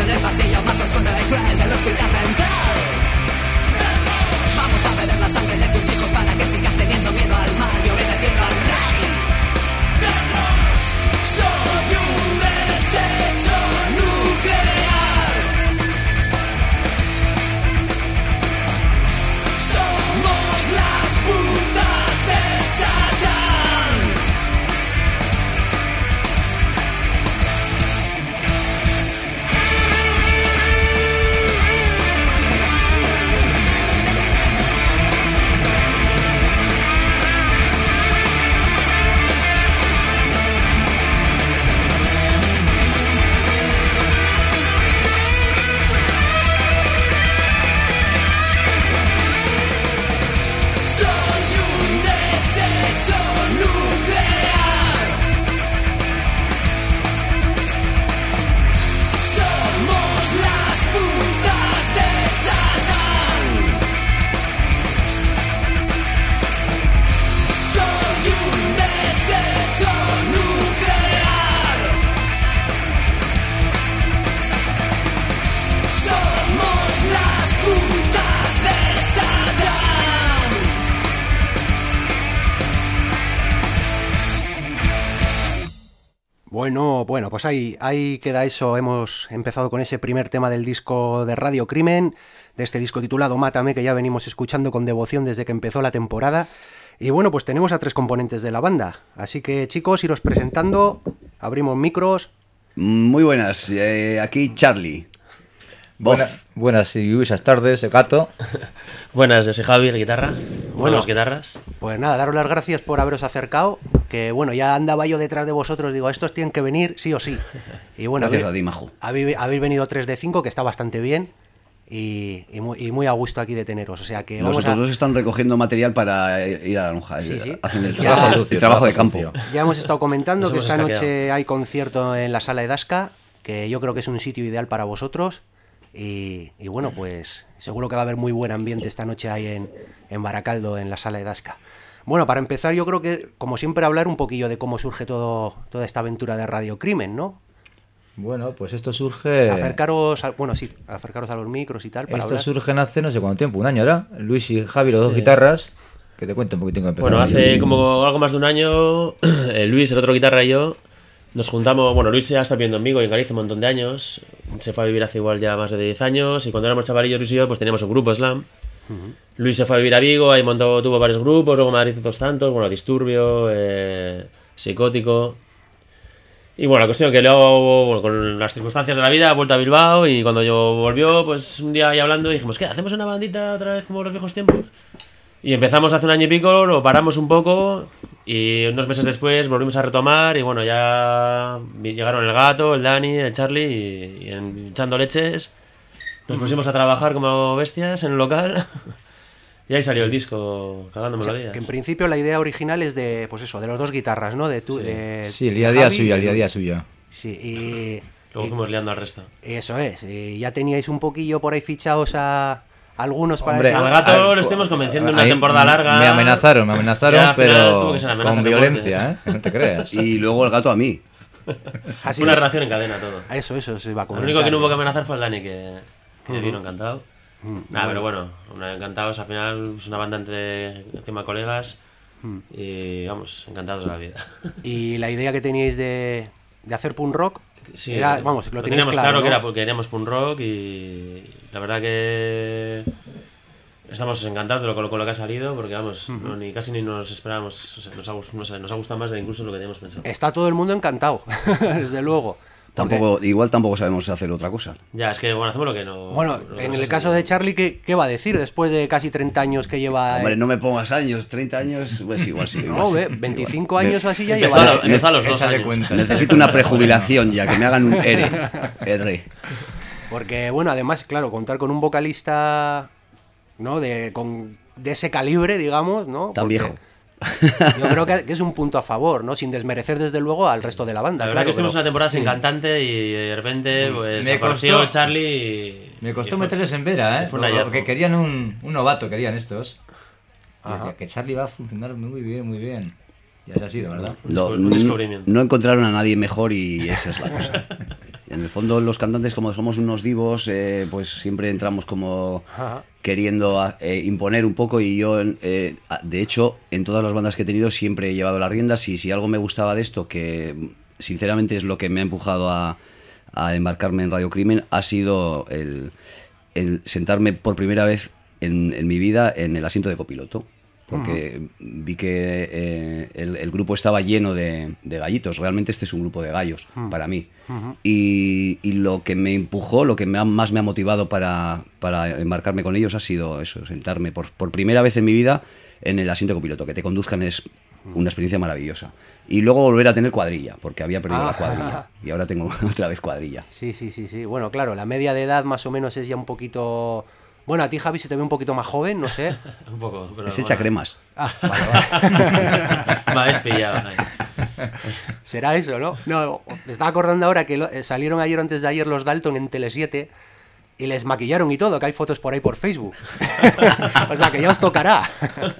en el pasillo más oscuro y cruel del hospital central. Vamos a beber la sangre de tus hijos para que sigas teniendo miedo al mar y obedeciendo al rey. Soy un desecho nuclear. Somos las putas de Satán. Bueno, bueno, pues ahí, ahí queda eso. Hemos empezado con ese primer tema del disco de Radio Crimen, de este disco titulado Mátame, que ya venimos escuchando con devoción desde que empezó la temporada. Y bueno, pues tenemos a tres componentes de la banda. Así que, chicos, iros presentando. Abrimos micros. Muy buenas, eh, aquí Charlie. Buena, buenas y buenas tardes, el gato. Buenas, yo soy Javi, la guitarra. Bueno. Buenas guitarras. Pues nada, daros las gracias por haberos acercado. Que bueno, ya andaba yo detrás de vosotros, digo, estos tienen que venir sí o sí. Y bueno, Gracias habéis, a ti, majo. habéis, habéis venido tres de cinco, que está bastante bien. Y, y, muy, y muy a gusto aquí de teneros. O sea que Los vamos otros a... dos están recogiendo material para ir a la lonja. Sí, sí. Hacen el Ya- trabajo, sucio, el trabajo de trabajo campo. sucio. Ya hemos estado comentando Nos que hemos esta escaqueado. noche hay concierto en la sala Edasca, que yo creo que es un sitio ideal para vosotros. Y, y bueno, pues seguro que va a haber muy buen ambiente esta noche ahí en, en Baracaldo, en la sala Edasca. Bueno, para empezar yo creo que, como siempre, hablar un poquillo de cómo surge todo, toda esta aventura de Radio Crimen, ¿no? Bueno, pues esto surge. Acercaros, a, bueno, sí, acercaros a los micros y tal para Esto hablar. surge en hace no sé cuánto tiempo, un año ahora. Luis y Javi, los dos Sí. guitarras. Que te cuento un poquitín cómo empezaron Bueno, hace ellos. como algo más de un año, eh, Luis, el otro guitarra y yo, nos juntamos. Bueno, Luis ya está viviendo en Vigo y en Galicia un montón de años. Se fue a vivir hace igual ya más de diez años. Y cuando éramos chavalillos, Luis y yo, pues teníamos un grupo slam. Luis se fue a vivir a Vigo, ahí montó, tuvo varios grupos, luego Madrid otros tantos, bueno, Disturbio, eh, Psicótico. Y bueno, la cuestión que luego, bueno, con las circunstancias de la vida, ha vuelto a Bilbao y cuando yo volvió, pues un día ahí hablando dijimos, ¿qué? ¿Hacemos una bandita otra vez como los viejos tiempos? Y empezamos hace un año y pico, lo paramos un poco y unos meses después volvimos a retomar y bueno, ya llegaron el gato, el Dani, el Charlie y, y en, echando leches nos pusimos a trabajar como bestias en el local y ahí salió el disco cagando O sea, melodías. que en principio la idea original es de, pues eso, de los dos guitarras, ¿no? De tú, de, Sí, el de día a día Javi suyo, y el día a día Luis. suyo. Sí, y... Luego y- fuimos liando al resto. Eso es, y ya teníais un poquillo por ahí fichados a algunos para Hombre, el- Al gato Ah, lo estuvimos convenciendo en una ahí temporada larga. Me amenazaron, me amenazaron, Ya, al final pero tuvo que ser amenazas con de violencia, ¿eh? No te creas. Y luego el gato a mí. Así Una que- relación en cadena todo. Eso, eso se va a Lo comentar. único que no hubo que amenazar fue el Dani, que, que vino encantado. Nada, pero bueno, una- encantados al final, es una banda entre encima colegas y vamos, encantados de la vida. Y la idea que teníais de, de hacer punk rock, Sí, era, vamos, lo, teníais teníamos claro, claro, ¿no? que era porque queríamos punk rock y la verdad que estamos encantados de lo, con lo que ha salido porque vamos, no, ni casi ni nos esperábamos, o sea, nos, ha, gust- no sé, nos ha gustado más de incluso lo que teníamos pensado. Está todo el mundo encantado, desde luego. Porque- Tampoco, igual tampoco sabemos hacer otra cosa. Ya, es que bueno, hacemos lo que no... Bueno, lo que en nos el ha caso salido. de Charlie, ¿qué, qué va a decir después de casi treinta años que lleva? Hombre, no me pongas años, treinta años, pues igual sí. igual No, sí, ve, igual. veinticinco años o así ya Empezó lleva. a, lo- empezó a los dos Échale años. cuenta. Necesito una prejubilación ya, que me hagan un E R E. E R E. Porque, bueno, además, claro, contar con un vocalista, ¿no? De, con, de ese calibre, digamos, ¿no? Tan Porque viejo. Yo creo que, que es un punto a favor, ¿no? Sin desmerecer, desde luego, al resto de la banda. La verdad claro, que estuvimos pero- una temporada sin cantante y de repente pues Me apareció costó- Charlie y... Me y costó fue- meterles en vera, ¿eh? fue un hallazgo. Porque querían un, un novato, querían estos. Y Ajá. decía que Charlie va a funcionar muy bien, muy bien. Y así ha sido, ¿verdad? Lo- Un descubrimiento. no encontraron a nadie mejor y esa es la cosa. En el fondo los cantantes, como somos unos divos, eh, pues siempre entramos como Ajá. queriendo eh, imponer un poco, y yo, eh, de hecho, en todas las bandas que he tenido siempre he llevado las riendas, y si algo me gustaba de esto, que sinceramente es lo que me ha empujado a, a embarcarme en Radio Crimen, ha sido el, el sentarme por primera vez en, en mi vida en el asiento de copiloto. Porque uh-huh. vi que eh, el, el grupo estaba lleno de, de gallitos. Realmente este es un grupo de gallos, uh-huh. para mí. Uh-huh. Y, y lo que me empujó, lo que me ha, más me ha motivado para, para embarcarme con ellos ha sido eso, sentarme por, por primera vez en mi vida en el asiento de copiloto. Que te conduzcan es una experiencia maravillosa. Y luego volver a tener cuadrilla, porque había perdido ah, la cuadrilla. Y ahora tengo otra vez cuadrilla. Sí, sí, sí, sí. Bueno, claro, la media de edad más o menos es ya un poquito... Bueno, a ti, Javi, se te ve un poquito más joven, no sé. Un poco. Pero es hecha bueno. cremas. Ah, vale, vale. Me habéis pillado. Será eso, ¿no? No, me estaba acordando ahora que lo, eh, salieron ayer o antes de ayer los Dalton en Tele siete y les maquillaron y todo, que hay fotos por ahí por Facebook. O sea, que ya os tocará.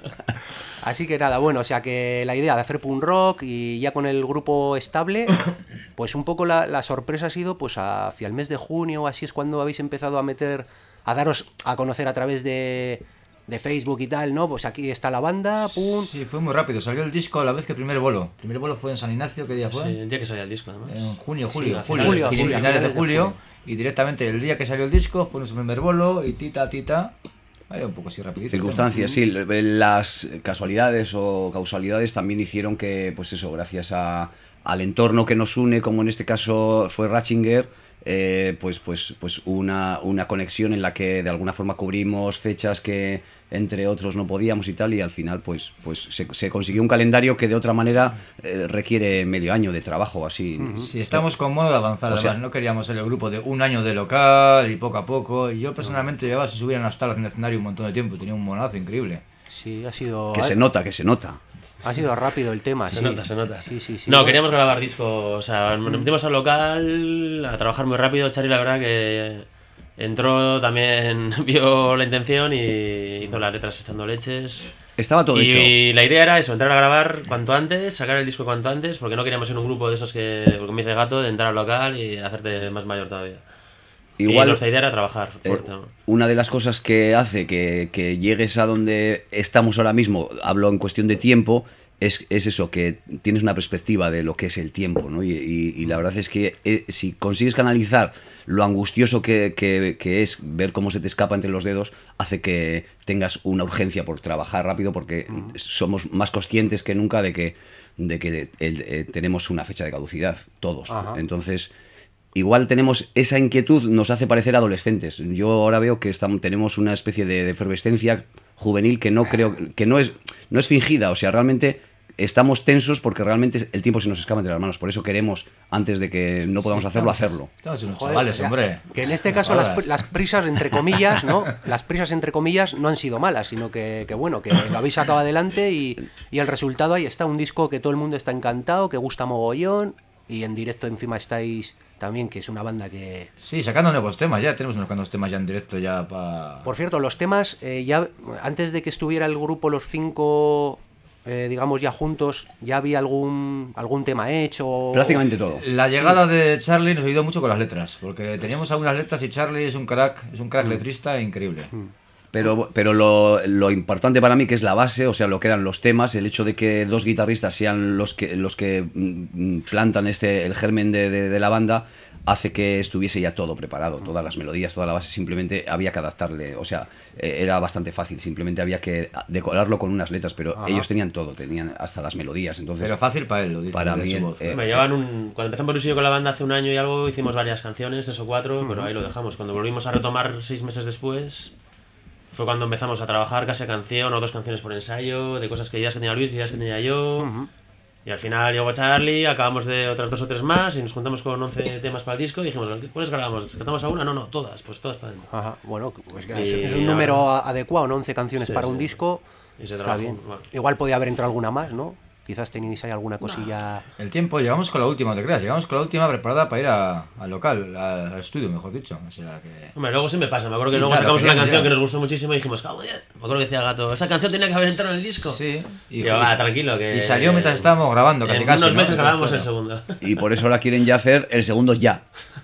Así que nada, bueno, o sea que la idea de hacer punk rock y ya con el grupo estable, pues un poco la, la sorpresa ha sido pues hacia el mes de junio, así es cuando habéis empezado a meter... a daros a conocer a través de, de Facebook y tal, ¿no? Pues aquí está la banda, pum. Sí, fue muy rápido, salió el disco a la vez que el primer bolo. El primer bolo fue en San Ignacio, ¿qué día fue? Sí, el día que salía el disco, además. En junio, julio, sí, julio, julio, julio, julio, finales de julio, julio. Y directamente el día que salió el disco fue nuestro primer bolo y tita, tita. Vaya, un poco así rapidito. Circunstancias, sí. Las casualidades o causalidades también hicieron que, pues eso, gracias a, al entorno que nos une, como en este caso fue Ratzinger, Eh, pues pues pues una, una conexión en la que de alguna forma cubrimos fechas que entre otros no podíamos y tal, y al final pues pues se, se consiguió un calendario que de otra manera eh, requiere medio año de trabajo así. Sí, estamos con modo de avanzar, o sea, además no queríamos ser el grupo de un año de local y poco a poco, y yo personalmente llevaba sin subir en las tablas en el escenario un montón de tiempo, tenía un monazo increíble. Sí, ha sido... Que se nota, que se nota. Ha sido rápido el tema, se sí. nota, se nota. Sí, sí, sí, no, bueno. queríamos grabar disco, o sea, nos metimos al local a trabajar muy rápido. Charly, la verdad que entró, también vio la intención y hizo las letras echando leches. Estaba todo y, hecho. Y la idea era eso, entrar a grabar cuanto antes, sacar el disco cuanto antes, porque no queríamos ser un grupo de esos que, como dice Gato, de entrar al local y hacerte más mayor todavía. Igual, y nuestra idea era trabajar fuerte. Eh, una de las cosas que hace que, que llegues a donde estamos ahora mismo, hablo en cuestión de tiempo, es, es eso, que tienes una perspectiva de lo que es el tiempo, ¿no? Y, y, y la verdad es que eh, si consigues canalizar lo angustioso que, que, que es ver cómo se te escapa entre los dedos, hace que tengas una urgencia por trabajar rápido, porque uh-huh. somos más conscientes que nunca de que, de que el, eh, tenemos una fecha de caducidad, todos. Uh-huh. Entonces... igual tenemos esa inquietud, nos hace parecer adolescentes. Yo ahora veo que estamos, tenemos una especie de, de efervescencia juvenil que no creo que no es no es fingida, o sea, realmente estamos tensos porque realmente el tiempo se nos escapa entre las manos. Por eso queremos, antes de que no podamos sí, hacerlo, estamos, hacerlo. Estamos unos chavales, ya, hombre. Que en este caso las, las prisas entre comillas, ¿no? Las prisas entre comillas no han sido malas, sino que, que bueno, que lo habéis sacado adelante y, y el resultado ahí está, un disco que todo el mundo está encantado, que gusta mogollón, y en directo encima estáis también, que es una banda que... Sí, sacando nuevos temas, ya tenemos unos cuantos temas ya en directo ya para... Por cierto, los temas, eh, ya antes de que estuviera el grupo los cinco, eh, digamos ya juntos, ¿ya había algún algún tema hecho? Prácticamente todo. La llegada sí. de Charly nos ayudó mucho con las letras, porque teníamos algunas letras y Charly es un crack, es un crack mm. letrista increíble. Mm. Pero, pero lo, lo importante para mí, que es la base, o sea, lo que eran los temas, el hecho de que dos guitarristas sean los que los que plantan este el germen de, de, de la banda, hace que estuviese ya todo preparado, todas las melodías, toda la base, simplemente había que adaptarle, o sea, era bastante fácil, simplemente había que decorarlo con unas letras, pero Ajá. ellos tenían todo, tenían hasta las melodías, entonces... Pero fácil para él, lo dice. Para mí, eh, me llevan un... Cuando empezamos Luis y yo con la banda hace un año y algo, hicimos varias canciones, tres o cuatro, uh-huh. pero ahí lo dejamos. Cuando volvimos a retomar seis meses después... fue cuando empezamos a trabajar casi a canción o dos canciones por ensayo, de cosas que ideas que tenía Luis, ideas que tenía yo. Uh-huh. Y al final llegó Charly, acabamos de otras dos o tres más y nos juntamos con once temas para el disco y dijimos, ¿cuáles grabamos? ¿Cantamos a una? No, no, todas, pues todas para dentro. Ajá, bueno, pues que es, es un número ahora... adecuado, ¿no? once canciones sí, para sí. un disco. Y se está trabajó, bien. Bueno. Igual podía haber entrado alguna más, ¿no? Quizás tenéis ahí alguna cosilla... No. El tiempo, llegamos con la última, no te creas, llegamos con la última preparada para ir a, al local, a, al estudio, mejor dicho. O sea que... Hombre, luego sí me pasa, me acuerdo que sí, luego claro, sacamos una canción ya. que nos gustó muchísimo y dijimos, me acuerdo que decía Gato, esta canción tenía que haber entrado en el disco. Sí. Y, y yo, ah, tranquilo, que... Y salió mientras estábamos grabando, casi en casi. unos meses ¿no? grabamos el segundo. Y por eso ahora quieren ya hacer el segundo ya.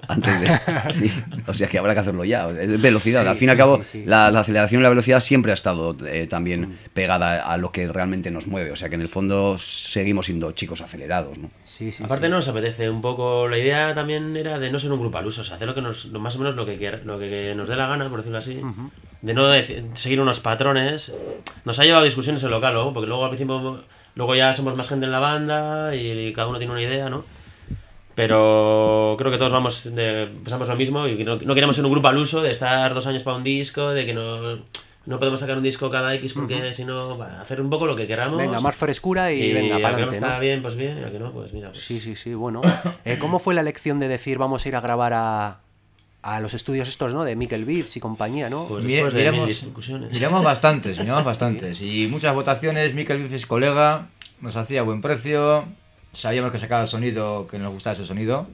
Antes de, sí, o sea que habrá que hacerlo ya. Es velocidad. Sí, al fin y al sí, cabo, sí, sí. La, la aceleración y la velocidad siempre ha estado eh, también pegada a lo que realmente nos mueve. O sea que en el fondo seguimos siendo chicos acelerados, ¿no? Sí, sí, Aparte sí. nos apetece un poco, la idea también era de no ser un grupo al uso, o sea, hacer lo que nos, lo- más o menos lo que, quier- lo que nos dé la gana, por decirlo así, de no deci- seguir unos patrones. Nos ha llevado a discusiones en local luego, porque luego al principio, luego ya somos más gente en la banda y, cada uno tiene una idea, ¿no? Pero creo que todos vamos de, pensamos lo mismo y que no, no queremos ser un grupo al uso, de estar dos años para un disco, de que no, no podemos sacar un disco cada X porque si no, va, hacer un poco lo que queramos. Venga, más frescura y, y venga, al para que no adelante, está ¿no? bien, pues bien, y al que no, pues mira. Pues, Sí, sí, sí, bueno. Eh, ¿Cómo fue la elección de decir vamos a ir a grabar a, a los estudios estos, ¿no? De Mikel Beats y compañía, ¿no? Pues Mire- después de mil miramos, discusiones. miramos bastantes, miramos bastantes. Y muchas votaciones. Mikel Biff es colega, nos hacía buen precio, sabíamos que sacaba el sonido, que nos gustaba ese sonido.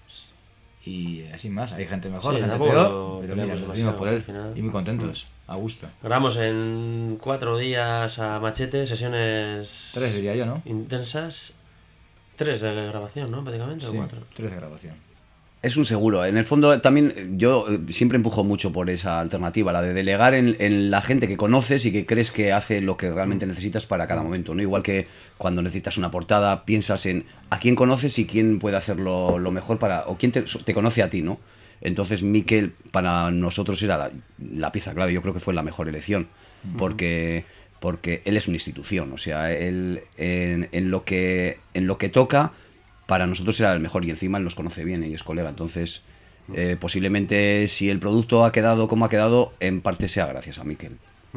Y así más, hay gente mejor, Sí, gente tampoco peor, lo pero mira, peleamos nos decidimos por él demasiado, al final. y muy contentos, a gusto. Grabamos en cuatro días a machete, sesiones Tres diría yo, ¿no? intensas. Tres de grabación, ¿no? Prácticamente, o Sí, cuatro. tres de grabación. Es un seguro. En el fondo también eh, yo eh, siempre empujo mucho por esa alternativa, la de delegar en, en la gente que conoces y que crees que hace lo que realmente necesitas para cada momento, ¿no? Igual que cuando necesitas una portada, piensas en a quién conoces y quién puede hacerlo lo mejor para, o quién te, te conoce a ti, ¿no? Entonces Mikel para nosotros era la, la pieza clave, yo creo que fue la mejor elección, porque, porque él es una institución, o sea, él en, en lo que en lo que toca para nosotros era el mejor y encima él nos conoce bien y es colega, entonces eh, posiblemente si el producto ha quedado como ha quedado, en parte sea gracias a Mikel.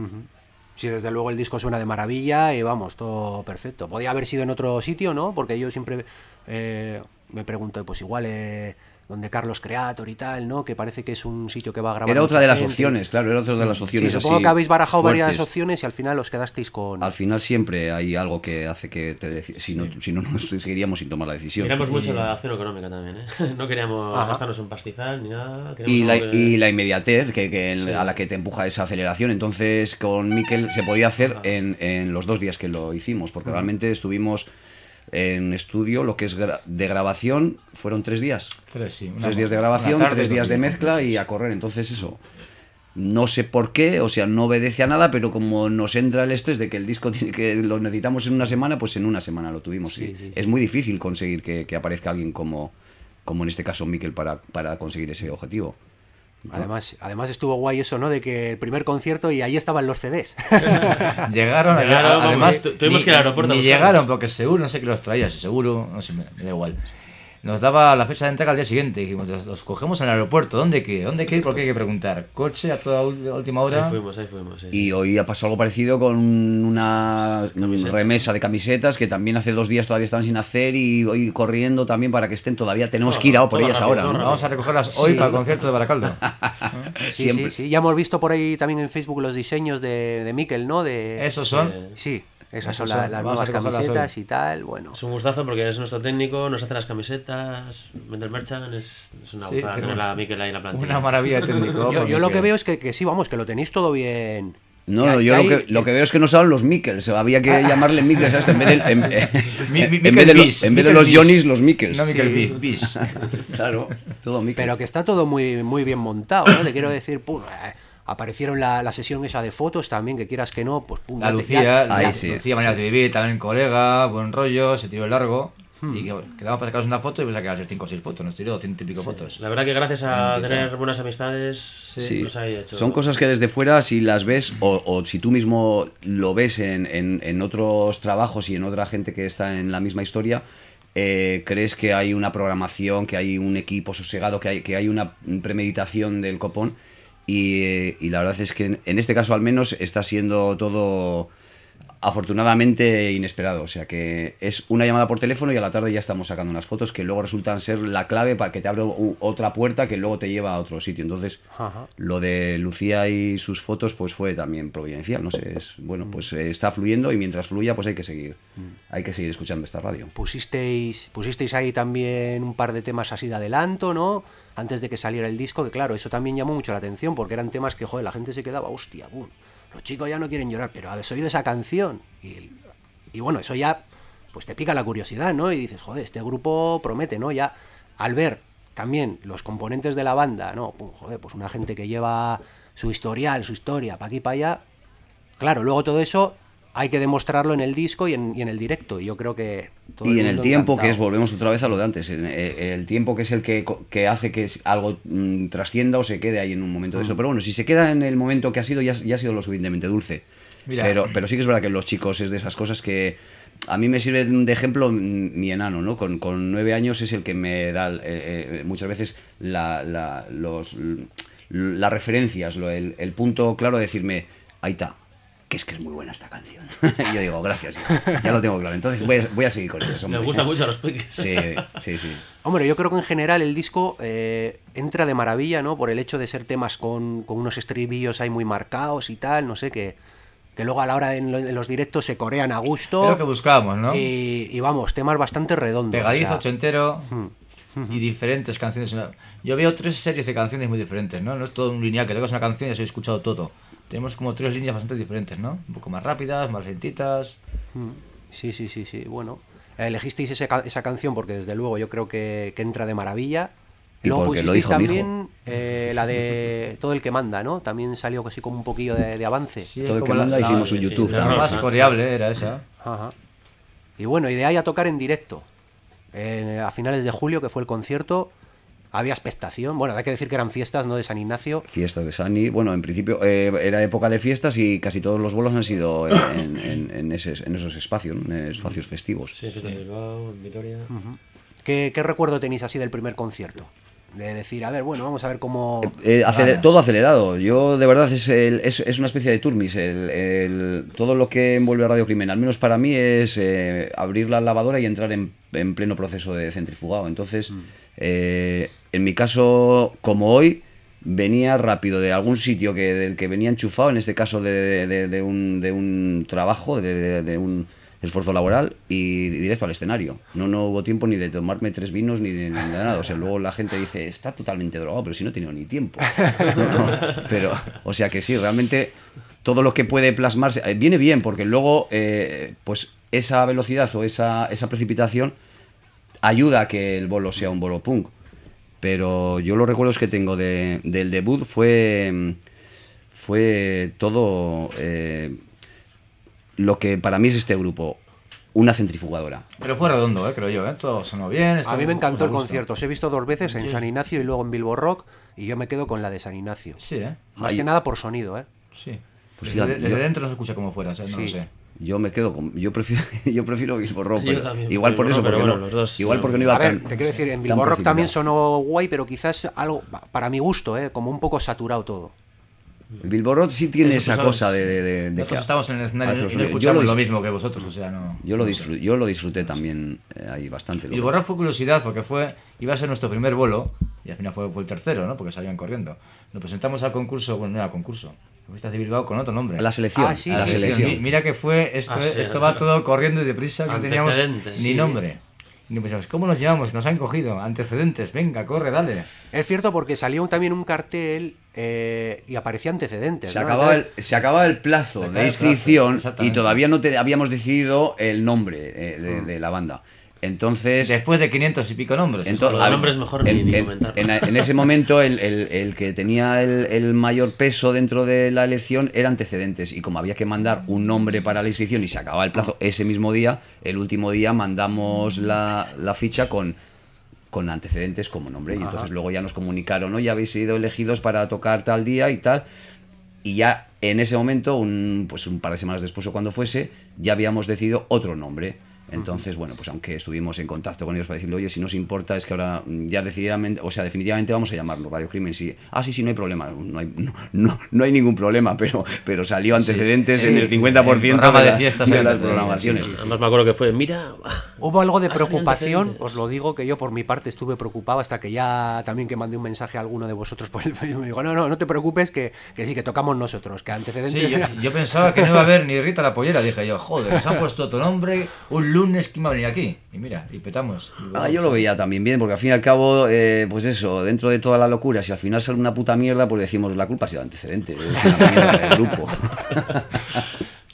Sí, desde luego el disco suena de maravilla y vamos, todo perfecto. Podía haber sido en otro sitio, ¿no? Porque yo siempre eh, me pregunto, pues igual eh, donde Carlos Creator y tal, ¿no? Que parece que es un sitio que va a grabar Era mucha otra de las gente. opciones, claro, era otra de las Sí, opciones. supongo así que habéis barajado varias fuertes. opciones y al final os quedasteis con... Al final siempre hay algo que hace que te deci- si no, si no nos seguiríamos sin tomar la decisión. Miramos mucho la acción económica también, ¿eh? No queríamos Ajá. gastarnos un pastizal ni nada. queríamos Y la, algo que- y la inmediatez que, que en- Sí. a la que te empuja esa aceleración. Entonces con Mikel se podía hacer en, en los dos días que lo hicimos, porque realmente estuvimos en estudio, lo que es gra- de grabación, fueron tres días. Tres, sí. una- Tres días de una grabación, tarde, tres dos días de mezcla y a correr. Entonces eso, no sé por qué, o sea, no obedece a nada, pero como nos entra el estrés de que el disco tiene que lo necesitamos en una semana, pues en una semana lo tuvimos. Sí, y sí, sí. Es muy difícil conseguir que, que aparezca alguien como, como en este caso Mikel para, para conseguir ese objetivo. Además, además estuvo guay eso, ¿no? De que el primer concierto y ahí estaban los C Ds. Llegaron, Llegaron, además, vamos, tu- tuvimos ni- que ir al aeropuerto a Ni buscarlos. llegaron, porque seguro, no sé qué los traía, si seguro, no sé, me, me da igual. Nos daba la fecha de entrega al día siguiente. Dijimos, los, los cogemos en el aeropuerto. ¿Dónde qué? ¿Dónde qué ir? ¿Por qué hay que preguntar? ¿Coche a toda ul- última hora? Ahí fuimos, ahí fuimos. Sí. Y hoy ha pasado algo parecido con una remesa de camisetas que también hace dos días todavía estaban sin hacer y hoy corriendo también para que estén todavía. Tenemos que ir a por todo ellas rápido, ahora, todo ¿no? rápido. Vamos a recogerlas hoy Sí. para el concierto de Baracaldo. Sí, Siempre. sí, sí. Ya hemos visto por ahí también en Facebook los diseños de, de Mikel, ¿no? De... Esos son. Sí, esas son Esos la- son. las Vamos nuevas a recogerlas camisetas hoy. y tal, bueno. Es un gustazo porque es nuestro técnico, nos hace las camisetas, vende el merchan, es, es una Sí, gozada tenemos tener a Mikel ahí en la plantilla. Una maravilla de técnico. Yo, con yo lo Mikel. que veo es que, que sí, vamos, que lo tenéis todo bien. No, Que no, hay- yo que lo que, hay- lo que veo es que no saben los Mikkels. Había que llamarle Mikkels a este en vez de, en, en- Mi- mi- en Mikel vez de, lo- Bis, en vez de Mikel los Bis. Johnnys, los Mikkels. No, Mikel Bis. Bis. Claro, todo Mikkel. Pero que está todo muy, muy bien montado, ¿no? Te quiero decir, pum, eh, aparecieron la, la sesión esa de fotos también, que quieras que no, pues pum. La ya te- Lucía, ya- la, Ahí sí, Lucía Maneras de Vivir, también colega, buen rollo, se tiró el largo. Y que, bueno, quedamos para sacaros una foto y pensaba que iban a ser cinco o seis fotos. Nos tiró ciento y pico fotos. La verdad que gracias a Bonito. tener buenas amistades, Sí. nos ha hecho. Son cosas que desde fuera, si las ves, o, o si tú mismo lo ves en, en- en otros trabajos y en otra gente que está en la misma historia, eh, crees que hay una programación, que hay un equipo sosegado, que hay, que hay una premeditación del copón. Y, eh, y la verdad es que en, en este caso al menos está siendo todo afortunadamente inesperado. O sea que es una llamada por teléfono y a la tarde ya estamos sacando unas fotos que luego resultan ser la clave para que te abra u- otra puerta que luego te lleva a otro sitio. Entonces, Ajá. lo de Lucía y sus fotos pues fue también providencial. No sé, es bueno, pues eh, está fluyendo y mientras fluya pues hay que seguir, hay que seguir escuchando esta radio. Pusisteis, pusisteis ahí también un par de temas así de adelanto, ¿no? Antes de que saliera el disco, que claro, eso también llamó mucho la atención, porque eran temas que, joder, la gente se quedaba, hostia, bum, los chicos ya no quieren llorar, pero habéis oído esa canción. Y, y bueno, eso ya, pues te pica la curiosidad, ¿no? Y dices, joder, este grupo promete, ¿no? Ya, al ver también los componentes de la banda, ¿no? Pues, joder, pues una gente que lleva su historial, su historia, para aquí para allá. Claro, luego todo eso hay que demostrarlo en el disco y en, y en el directo. Y yo creo que todo y el en el mundo tiempo, encantado. que es, volvemos otra vez a lo de antes, el, el tiempo que es el que, que hace que algo mmm, trascienda o se quede ahí en un momento de eso. Pero bueno, si se queda en el momento que ha sido, ya, ya ha sido lo suficientemente dulce. Mira. Pero, pero sí que es verdad que los chicos es de esas cosas que a mí me sirve de ejemplo mi enano, ¿no? Con, con nueve años es el que me da eh, eh, muchas veces la, la, los, las referencias, lo, el, el punto claro de decirme, ahí está, que es que es muy buena esta canción. Y yo digo, gracias, hijo, ya lo tengo claro. Entonces voy a, voy a seguir con eso. Me gusta mucho a los peques. Sí, sí, sí. Hombre, yo creo que en general el disco eh, entra de maravilla, ¿no? Por el hecho de ser temas con, con unos estribillos ahí muy marcados y tal, no sé, que, que luego a la hora de, en, lo, en los directos se corean a gusto. Es lo que buscábamos, ¿no? Y, y vamos, temas bastante redondos. Pegadizo, o sea, ochentero y diferentes canciones. Yo veo tres series de canciones muy diferentes, ¿no? No es todo un lineal, que tocas una canción y has escuchado todo. Tenemos como tres líneas bastante diferentes, ¿no? Un poco más rápidas, más lentitas. Sí, sí, sí, sí. Bueno, elegisteis ese, esa canción porque desde luego yo creo que, que entra de maravilla. Y Luego porque lo pusisteis dijo mi también eh, la de Todo el que manda, ¿no? También salió así como un poquillo de, de avance. Sí, Todo el como que la- manda la- hicimos un YouTube la La también. más coreable era esa. Ajá. Y bueno, y de ahí a tocar en directo. Eh, a finales de julio, que fue el concierto, había expectación. Bueno, hay que decir que eran fiestas, ¿no? De San Ignacio. Fiestas de Sani, bueno, en principio eh, era época de fiestas y casi todos los bolos han sido en, en, en, ese, en esos espacios, ¿no? En espacios festivos. Sí, fiestas de Bilbao, en Vitoria. ¿Qué, qué recuerdo tenéis así del primer concierto? De decir, a ver, bueno, vamos a ver cómo... Eh, aceler- Ganas. todo acelerado. Yo, de verdad, es, el- es, es una especie de turmis. El, el- todo lo que envuelve a Radio Crimen, al menos para mí, es eh, abrir la lavadora y entrar en, en pleno proceso de centrifugado. Entonces, eh, en mi caso, como hoy, venía rápido de algún sitio que del que venía enchufado, en este caso de, de- de un, de un trabajo, de, de- de un esfuerzo laboral, y directo al escenario. No, no hubo tiempo ni de tomarme tres vinos ni de, ni de nada. O sea, luego la gente dice, está totalmente drogado, pero si no he tenido ni tiempo. No, no, pero, o sea que sí, realmente todo lo que puede plasmarse eh, viene bien, porque luego eh, pues esa velocidad o esa, esa precipitación ayuda a que el bolo sea un bolo punk. Pero yo los recuerdos que tengo de, del debut fue, fue todo eh, lo que para mí es este grupo, una centrifugadora. Pero fue redondo, ¿eh? Creo yo, ¿eh? Todo sonó bien. A estuvo- mí me encantó el a gusto. concierto. Os he visto dos veces en San Ignacio y luego en Bilbo Rock, y yo me quedo con la de San Ignacio. Sí, ¿eh? Más Ay. que nada por sonido, ¿eh? Sí. Pues desde, fíjate, desde yo- dentro no se escucha como fuera, o sea, no Sí. lo sé. Yo me quedo con, yo prefiero, yo prefiero Bilbo Rock, Yo pero también igual por prefiero eso, Rock, pero porque bueno, no- los dos, igual no. porque no iba A ver, tan, te quiero decir, en tan Bilbo Rock también precipitado. sonó guay, pero quizás algo, para mi gusto, ¿eh? Como un poco saturado todo. Bilbo Rock sí tiene Eso, esa pues, cosa de, de, de- de Nosotros que estamos en el escenario hace y los no sonidos. Yo escuchamos lo lo dis- mismo que vosotros, o sea, no... Yo lo, no sé. disfruté, yo lo disfruté también eh, ahí bastante. Y el borrar fue curiosidad porque fue iba a ser nuestro primer bolo y al final fue, fue el tercero, ¿no? Porque salían corriendo. Nos presentamos al concurso, bueno, no era concurso, Fiestas de Bilbao con otro nombre. A la selección. Ah, sí, a la sí, sí, selección. Mi- Mira que fue, esto, Ah, sí, esto ajá. va todo corriendo y deprisa, que no teníamos Antecedentes, ni sí. nombre. Y nos pensamos, ¿cómo nos llevamos? Nos han cogido, antecedentes, venga, corre, dale. Es cierto porque salió también un cartel eh, y aparecía antecedentes. Se ¿no? acababa, Entonces, el, se acababa el plazo Se acaba de el plazo, inscripción y exactamente. todavía no te, habíamos decidido el nombre eh, de, de la banda. Entonces, Después de quinientos y pico nombres. Ento- Lo del a- nombre es mejor en, ni- ni en- comentarlo. en- en ese momento el, el- el que tenía el, el mayor peso dentro de la elección era antecedentes, y como había que mandar un nombre para la inscripción y se acababa el plazo ese mismo día, el último día mandamos la, la ficha con, con antecedentes como nombre, y entonces luego ya nos comunicaron, ¿no? Ya habéis sido elegidos para tocar tal día y tal. Y ya en ese momento, un, pues un par de semanas después o cuando fuese, ya habíamos decidido otro nombre. Entonces, bueno, pues aunque estuvimos en contacto con ellos para decirle, oye, si nos importa, es que ahora mm, ya decididamente, o sea, definitivamente vamos a llamarlo Radio Crimen. Sí. Ah, sí, sí, no hay problema, no hay, no, no, no hay ningún problema, pero, pero salió antecedentes sí, en el cincuenta por ciento programa de, de la- fiestas de hay las antecedentes, programaciones. sí, sí. Además me acuerdo que fue, mira, ah, hubo algo de Ah, sí, preocupación, antecedentes. os lo digo, que yo por mi parte estuve preocupado hasta que ya también que mandé un mensaje a alguno de vosotros por el Facebook. Me digo, no, no, no te preocupes, que, que sí, que tocamos nosotros, que antecedentes... Sí, yo, yo pensaba que no iba a haber ni Rita la pollera. Dije yo, joder, nos han puesto otro nombre un lunes que iba a venir aquí. Y mira, y petamos. Y Ah, yo lo veía también bien, porque al fin y al cabo, eh, pues eso, dentro de toda la locura, si al final sale una puta mierda, pues decimos, la culpa ha sido antecedente, es una mierda del grupo. la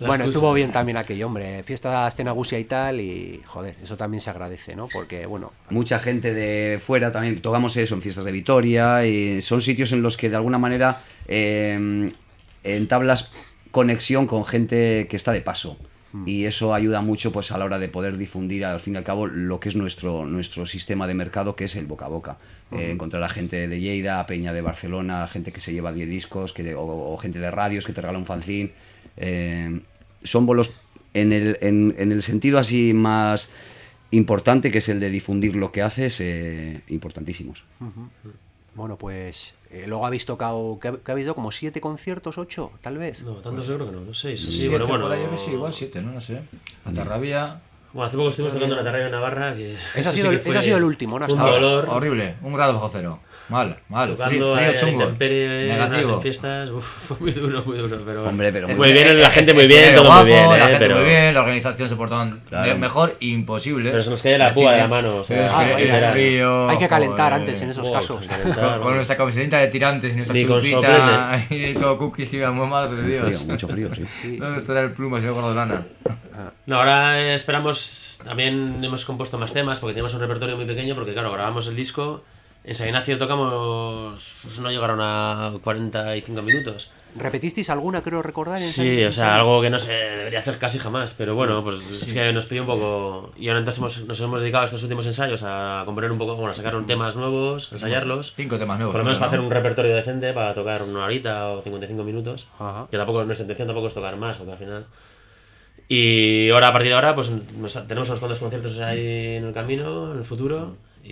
Bueno, excusa. estuvo bien también aquello, hombre. Fiestas Tenagusia y tal, y joder, eso también se agradece, ¿no? Porque, bueno. Mucha gente de fuera también, tocamos eso en fiestas de Vitoria, y son sitios en los que de alguna manera eh, entablas conexión con gente que está de paso. Y eso ayuda mucho pues a la hora de poder difundir al fin y al cabo lo que es nuestro nuestro sistema de mercado, que es el boca a boca. Uh-huh. eh, encontrar a gente de Lleida, Peña de Barcelona, gente que se lleva diez discos, que, o, o gente de radios que te regala un fanzine. Eh, son bolos en el, en, en el sentido así más importante, que es el de difundir lo que haces, eh, importantísimos. Uh-huh. Bueno, pues eh, luego habéis tocado, ¿qué, qué habéis dado? ¿Como siete conciertos, ocho, tal vez? No, tantos yo creo que no, no sé. Sí, Sí, sí, bueno, bueno. por ahí yo que sí, igual siete, ¿no? No sé. Atarrabia... Bueno, hace poco estuvimos tocando en Atarrabia en Navarra. Que ese, ha sido, sí que ese ha sido el último, ¿no? Un Hasta dolor. Horrible, un grado bajo cero. Mal, mal. Tocando Frío, frío chungo. intemperie, Negativo. en fiestas, uf, fue muy duro, muy duro. Pero Hombre, pero muy bien, la gente muy bien, todo guapo, muy bien, la eh, gente pero... muy bien, la organización se portó Claro. mejor, imposible. Pero se nos cae la púa de la mano, o sea, Pero es ah, que hay el que- frío, Hay que calentar joder. antes en esos Oh, casos. calentar, Con, con bueno. nuestra camiseta de tirantes y nuestra Ni con chupita y todo cookies que íbamos, madre de frío, Dios. mucho frío, sí. Sí, ¿Dónde estará el pluma, señor Gordolana? No, ahora eh, esperamos, también hemos compuesto más temas porque tenemos un repertorio muy pequeño, porque claro, grabamos el disco, en San Ignacio tocamos, pues, no llegaron a cuarenta y cinco minutos. ¿Repetisteis alguna, creo recordar? En Sí, San- o sea, algo que no se debería hacer casi jamás, pero bueno, pues es que nos pidió un poco... Y ahora entonces hemos, nos hemos dedicado estos últimos ensayos a componer un poco, bueno, a sacar un temas nuevos, a ensayarlos. Cinco temas nuevos. Por lo menos ¿no? para hacer un repertorio decente, para tocar una horita o cincuenta y cinco minutos. Ajá. Que tampoco, nuestra intención tampoco es tocar más, porque al final... Y ahora, a partir de ahora, pues nos- tenemos unos cuantos conciertos ahí en el camino, en el futuro,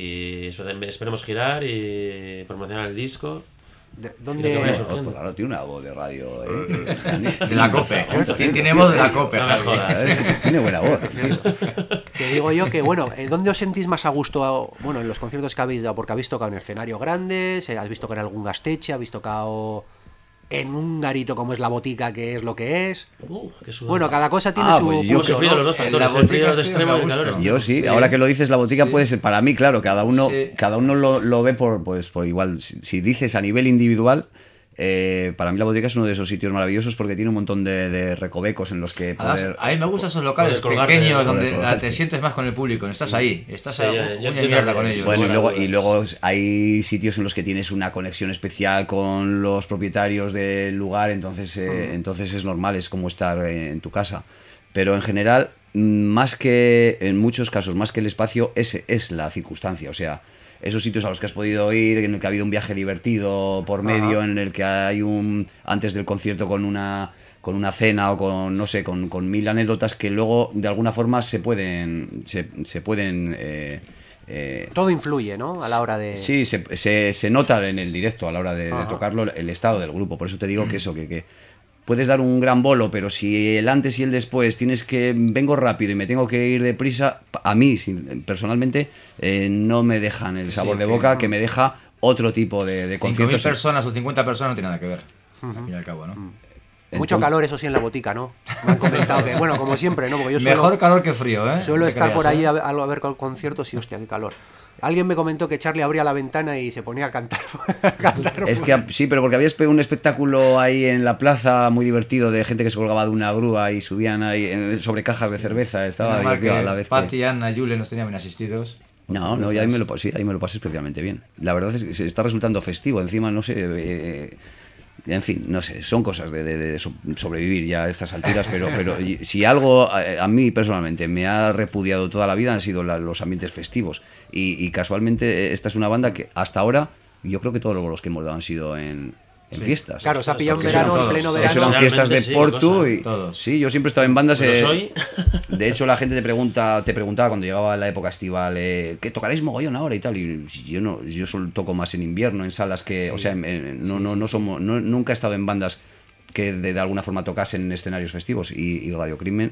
y espere- esperemos girar y promocionar el disco. ¿De- Creo que ¿Dónde? vaya Oh, surgiendo. claro, tiene una voz de radio, ¿eh? Dani. De la COPE. Tiene- Tiene voz de la COPE, No me Javi. jodas. ¿Eh? Tiene buena voz, tío. Que digo yo que, bueno, eh, ¿dónde os sentís más a gusto? Bueno, en los conciertos que habéis dado, porque habéis tocado en escenarios grandes, eh, habéis tocado en algún gasteche, habéis tocado en un garito como es la botica, que es lo que es. Uh, qué sudor. Bueno, cada cosa tiene Ah, su pues yo Hemos punto, sufrido ¿no? los dos En factores, la el frío botica de estoy extremo a y el gusto. calor extremo. Yo sí, Sí. ahora que lo dices, la botica Sí. puede ser, para mí, claro, cada uno, Sí. cada uno lo, lo ve por, pues, por igual. Si, si dices a nivel individual, eh, para mí la botica es uno de esos sitios maravillosos porque tiene un montón de, de recovecos en los que Además, poder... a mí me gustan esos locales poder colgarte, pequeños poder donde colgarte. te sientes más con el público. Estás ahí, estás Sí, ahí, yo- uña yo- y yo mierda también. con ellos. Bueno, y Buenas luego, dudas. y luego hay sitios en los que tienes una conexión especial con los propietarios del lugar, entonces, eh, entonces es normal, es como estar eh, en tu casa. Pero en general, mm, más que, en muchos casos, más que el espacio, es, es la circunstancia. O sea, esos sitios a los que has podido ir, en el que ha habido un viaje divertido por medio, en el que hay un, antes del concierto con una... con una cena o con, no sé, con, con mil anécdotas que luego de alguna forma se pueden, se, se pueden eh, eh, Todo influye, ¿no? A la hora de... sí, se, se, se nota en el directo a la hora de, de Ajá. tocarlo el estado del grupo. Por eso te digo que eso, que, que puedes dar un gran bolo, pero si el antes y el después tienes que, vengo rápido y me tengo que ir deprisa, a mí sin- personalmente eh, no me dejan el sabor Sí, de que- boca que me deja otro tipo de, de cinco mil conciertos. personas o cincuenta personas no tiene nada que ver. Al fin y al cabo, ¿no? Mucho Entonces- calor, eso sí, en la botica, ¿no? Me han comentado que, bueno, como siempre, ¿no? Porque yo suelo, Mejor calor que frío, ¿eh? suelo No te estar por creas, ahí ¿eh? a, ver- a ver con conciertos y, hostia, qué calor. Alguien me comentó que Charlie abría la ventana y se ponía a cantar. a cantar Es que sí, pero porque había espe- un espectáculo ahí en la plaza muy divertido de gente que se colgaba de una grúa y subían ahí en- sobre cajas de cerveza. Estaba Normal divertido que a la vez. que- Pati, Ana, Julen nos tenían bien asistidos. No, no, y ahí me lo, sí, ahí me lo pasé especialmente bien. La verdad es que se está resultando festivo. Encima, no sé. eh, en fin, no sé, son cosas de, de- de so- sobrevivir ya a estas alturas, pero, pero y- si algo a, a mí personalmente me ha repudiado toda la vida han sido la- los ambientes festivos. Y, y casualmente eh, esta es una banda que hasta ahora yo creo que todos los que hemos dado han sido en, en fiestas. Claro, se ha pillado en Porque verano, son en pleno todos. Eso verano. eran fiestas de Realmente sí, Porto cosa. y Todos. sí, yo siempre he estado en bandas. Pero eh, soy- De hecho, la gente te pregunta, te preguntaba cuando llegaba la época estival, eh, ¿qué tocaréis mogollón ahora y tal? Y yo no, yo solo toco más en invierno, en salas que, o sea, en- en- no, no, no somos, no- nunca he estado en bandas que de, de alguna forma tocasen en escenarios festivos y, y Radio Crimen,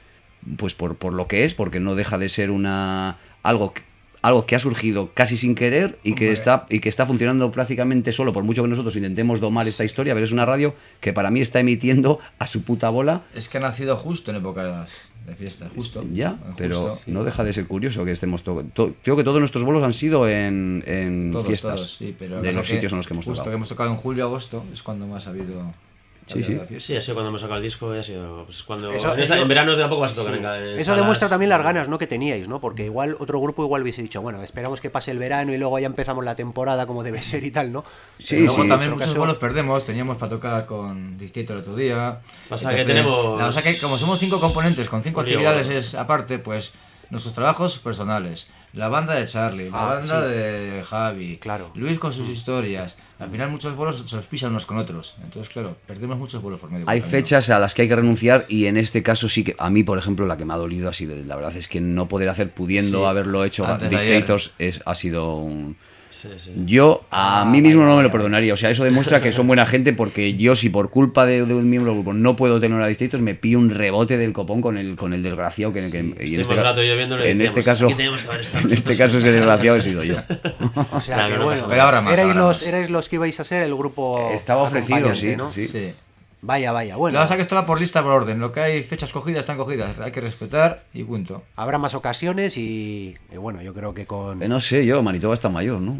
pues por, por lo que es, porque no deja de ser una algo que, algo que ha surgido casi sin querer y que está y que está funcionando prácticamente solo, por mucho que nosotros intentemos domar esta historia, pero es una radio que para mí está emitiendo a su puta bola. Es que ha nacido justo en épocas de fiestas, justo. Ya, Justo. pero no deja de ser curioso que estemos to to- creo que todos nuestros bolos han sido en, en Todos, fiestas todos, sí, pero de lo los que- sitios en los que hemos justo tocado. que hemos tocado en julio, agosto, es cuando más ha habido Sí, sí. Sí, ha sido cuando hemos sacado el disco y ha sido pues, cuando Eso- en, esa- eso- en verano tampoco vas a tocar en cada en Eso salas. demuestra también las ganas, ¿no?, que teníais, ¿no? Porque igual otro grupo igual hubiese dicho, bueno, esperamos que pase el verano y luego ya empezamos la temporada como debe ser y tal, ¿no? Sí, Luego sí. también En muchos caso- bolos perdemos, teníamos para tocar con Distrito el otro día. Pasa que tenemos- La cosa que como somos cinco componentes con cinco Un lío, actividades bueno. es aparte, pues nuestros trabajos personales, la banda de Charlie, la Ah, banda sí. de Javi, Claro. Luis con sus historias. Al final muchos bolos se los pisan unos con otros. Entonces, claro, perdemos muchos bolos por medio. Hay por camino. fechas a las que hay que renunciar y en este caso sí que a mí, por ejemplo, la que me ha dolido ha sido, la verdad es que no poder hacer pudiendo Sí. haberlo hecho Antes de Dictators es, ha sido un... Sí, sí. Yo a Ah, mí mismo vaya, no me lo vaya. perdonaría, o sea, eso demuestra que son buena gente porque yo si por culpa de, de un miembro del grupo no puedo tener a Dictators me pillo un rebote del copón con el con el desgraciado que, que- y en Estuvimos este, ca- rato yo viéndolo y en decíamos, este caso "Aquí tenemos que haber estado en este nosotros". caso ese desgraciado he sido yo. O sea, Claro, que no bueno, pasa Pero ahora más, erais, ahora los, más. erais los que ibais a ser el grupo Estaba ofrecido, acompañante, sí, ¿no? sí. Sí. Vaya, vaya, bueno, La cosa que esto va por lista, por orden. Lo que hay fechas cogidas están cogidas. Hay que respetar y punto. habrá más ocasiones y, y bueno, yo creo que con... Eh, No sé, yo, Manitoba está mayor, ¿no?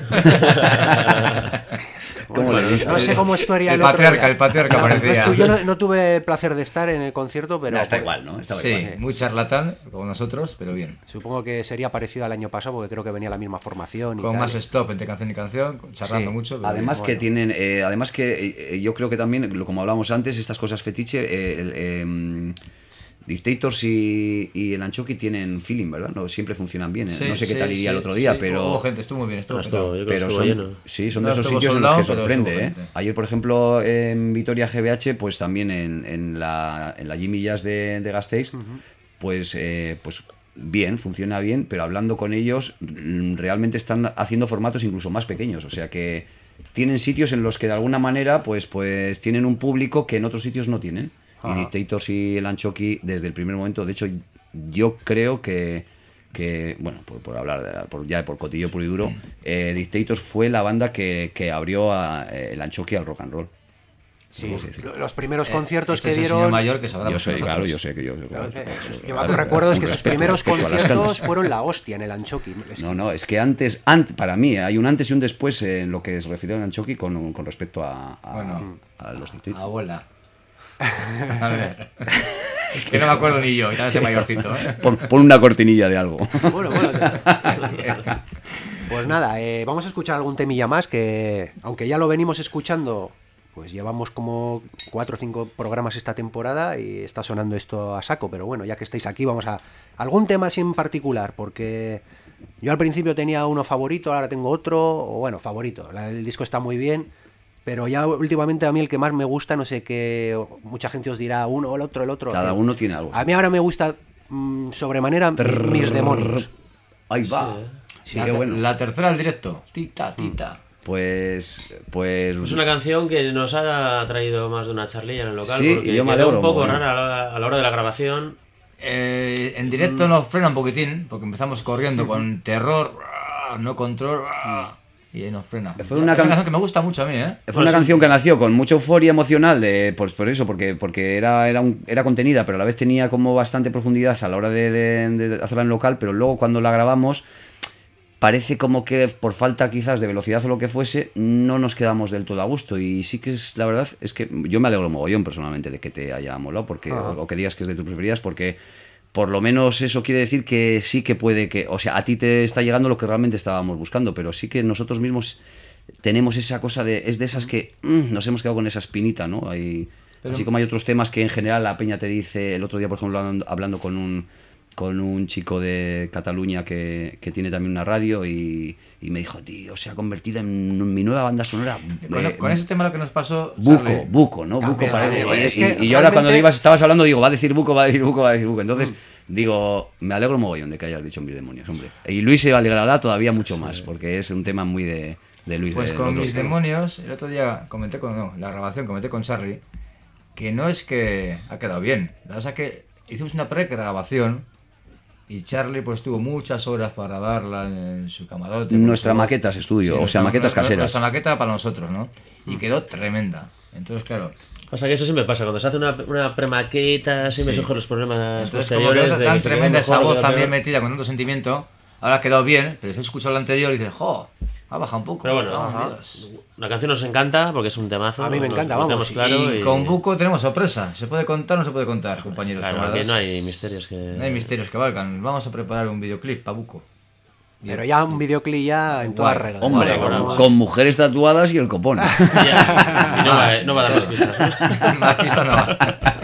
¿Cómo le gusta? No sé cómo estaría el, El otro patriarca, día. el patriarca No parecía. estu- yo no, no tuve el placer de estar en el concierto, pero No, está pues, igual, ¿no? Estaba Sí, igual. muy charlatán, como nosotros, pero bien. supongo que sería parecido al año pasado porque creo que venía la misma formación y Con tal. más stop entre canción y canción, charlando Sí. mucho. pero Además bien. que tienen, eh, además que eh, yo creo que también, lo- como hablábamos antes, estas cosas fetiche, eh, el, eh, Dictators y, y el Anchoqui tienen feeling, ¿verdad? No siempre funcionan bien. ¿eh? Sí, no sé qué sí, tal iría el sí, otro día, sí. pero Hubo gente, estuvo muy bien, estuvo, No, estuvo, petado. yo creo que pero estuvo son, lleno. sí, son No de esos estuvo sitios en los que soldado, pero sorprende. estuvo ¿eh? gente. Ayer, por ejemplo, en Vitoria G B H, pues también en, en la, en la Jimmy Jazz de, de Gasteiz, pues, eh, pues bien, funciona bien, pero hablando con ellos, mm, realmente están haciendo formatos incluso más pequeños. O sea que tienen sitios en los que de alguna manera pues, pues tienen un público que en otros sitios no tienen. Y Dictators y el Anchoqui, desde el primer momento, de hecho, yo creo que, que bueno, por, por hablar de- por, ya por cotillo puro y duro, eh, Dictators fue la banda que, que abrió a, eh, el Anchoqui al rock and roll. Sí, Vamos a decir. los primeros conciertos Este que es el dieron... señor mayor que sabrá Yo más que sé, nosotros. claro, yo sé que yo... claro, Eh, sus- claro, Yo claro, me recuerdo es un que sus respeto, primeros respeto a las conciertos canas. fueron la hostia en el Anchoqui. Es que- No, no, es que antes, ant- para mí, hay un antes y un después en lo que se refiere al Anchoqui con, con respecto a, a, Bueno. a los Dictators. Abuela. A ver. Que no me acuerdo ni yo, y tal vez mayorcito, ¿eh? Pon, pon una cortinilla de algo. Bueno, bueno. Pues nada, eh, vamos a escuchar algún temilla más que, aunque ya lo venimos escuchando, pues llevamos como cuatro o cinco programas esta temporada y está sonando esto a saco, pero bueno, ya que estáis aquí vamos a... Algún tema así en particular, porque yo al principio tenía uno favorito, ahora tengo otro, o bueno, favorito, la- el disco está muy bien, pero ya últimamente a mí el que más me gusta, no sé qué, mucha gente os dirá uno o el otro, el otro. Cada eh, uno tiene algo. A mí ahora me gusta mm, sobremanera mi- mis demonios. Ahí va. Sí, la, qué ter- bueno. la tercera al directo. Tita, tita. Pues, pues, Es una canción que nos ha traído más de una charlilla en el local. Sí, porque y yo me quedó alegro, un poco mogollón. rara a la, a la hora de la grabación. Eh, en directo nos frena un poquitín, porque empezamos corriendo con terror, no control, y ahí nos frena. Fue una es can- una canción que me gusta mucho a mí, ¿eh? Fue una canción que nació con mucha euforia emocional, de, pues por eso, porque, porque era, era, un- era contenida, pero a la vez tenía como bastante profundidad a la hora de, de- de hacerla en local, pero luego cuando la grabamos parece como que por falta quizás de velocidad o lo que fuese, no nos quedamos del todo a gusto. Y sí que es, la verdad, es que yo me alegro mogollón personalmente de que te haya molado, porque, Ajá. o, o que digas que es de tus preferidas, porque por lo menos eso quiere decir que sí que puede que, o sea, a ti te está llegando lo que realmente estábamos buscando, pero sí que nosotros mismos tenemos esa cosa de, es de esas que mm, nos hemos quedado con esa espinita, ¿no? Hay, Pero- así como hay otros temas que en general la peña te dice, el otro día por ejemplo hablando, hablando con un con un chico de Cataluña que, que tiene también una radio y, y me dijo, tío, se ha convertido en mi nueva banda sonora. Con, de- con ese tema lo que nos pasó. Buco, Charlie, Buco, ¿no? También, Buco parece. también, Y, es y- que y yo ahora cuando realmente- ibas, estabas hablando, digo, va a decir Buco, va a decir Buco, va a decir Buco. Entonces, digo, me alegro mogollón de que hayas dicho mis demonios, hombre. Y Luis se alegrará todavía mucho más, porque es un tema muy de, de Luis. Pues de con los mis dos. demonios, el otro día comenté con. No, la grabación comenté con Charlie que no es que ha quedado bien. La verdad es que hicimos una pre-grabación y Charlie pues tuvo muchas horas para grabarla en su camarote. Nuestra con su- maquetas estudio, o sea, nuestra- maquetas nuestra- caseras. Nuestra maqueta para nosotros, ¿no? Y quedó tremenda. Entonces, claro. O sea que eso siempre pasa, cuando se hace una, una premaqueta, siempre Sí. surgen los problemas Entonces, como posteriores. quedó de tan que se queda tremenda esa mejor, voz queda también peor. metida con tanto sentimiento, ahora ha quedado bien, pero si has escuchado la anterior y dices, ¡jo! Ha bajado un poco. Pero bueno, oh, Dios. La canción nos encanta porque es un temazo. A mí me encanta, lo, vamos. Lo claro y, y con Buco tenemos sorpresa. ¿Se puede contar o no se puede contar, compañeros? Claro, aquí no hay misterios que... No hay misterios que valgan. Vamos a preparar un videoclip para Buco. Pero ya un videoclip ya en todas reglas. Hombre, Vale, con, con mujeres tatuadas y el copón. Ya, y no, va, no va a dar más pistas. Más pistas no va.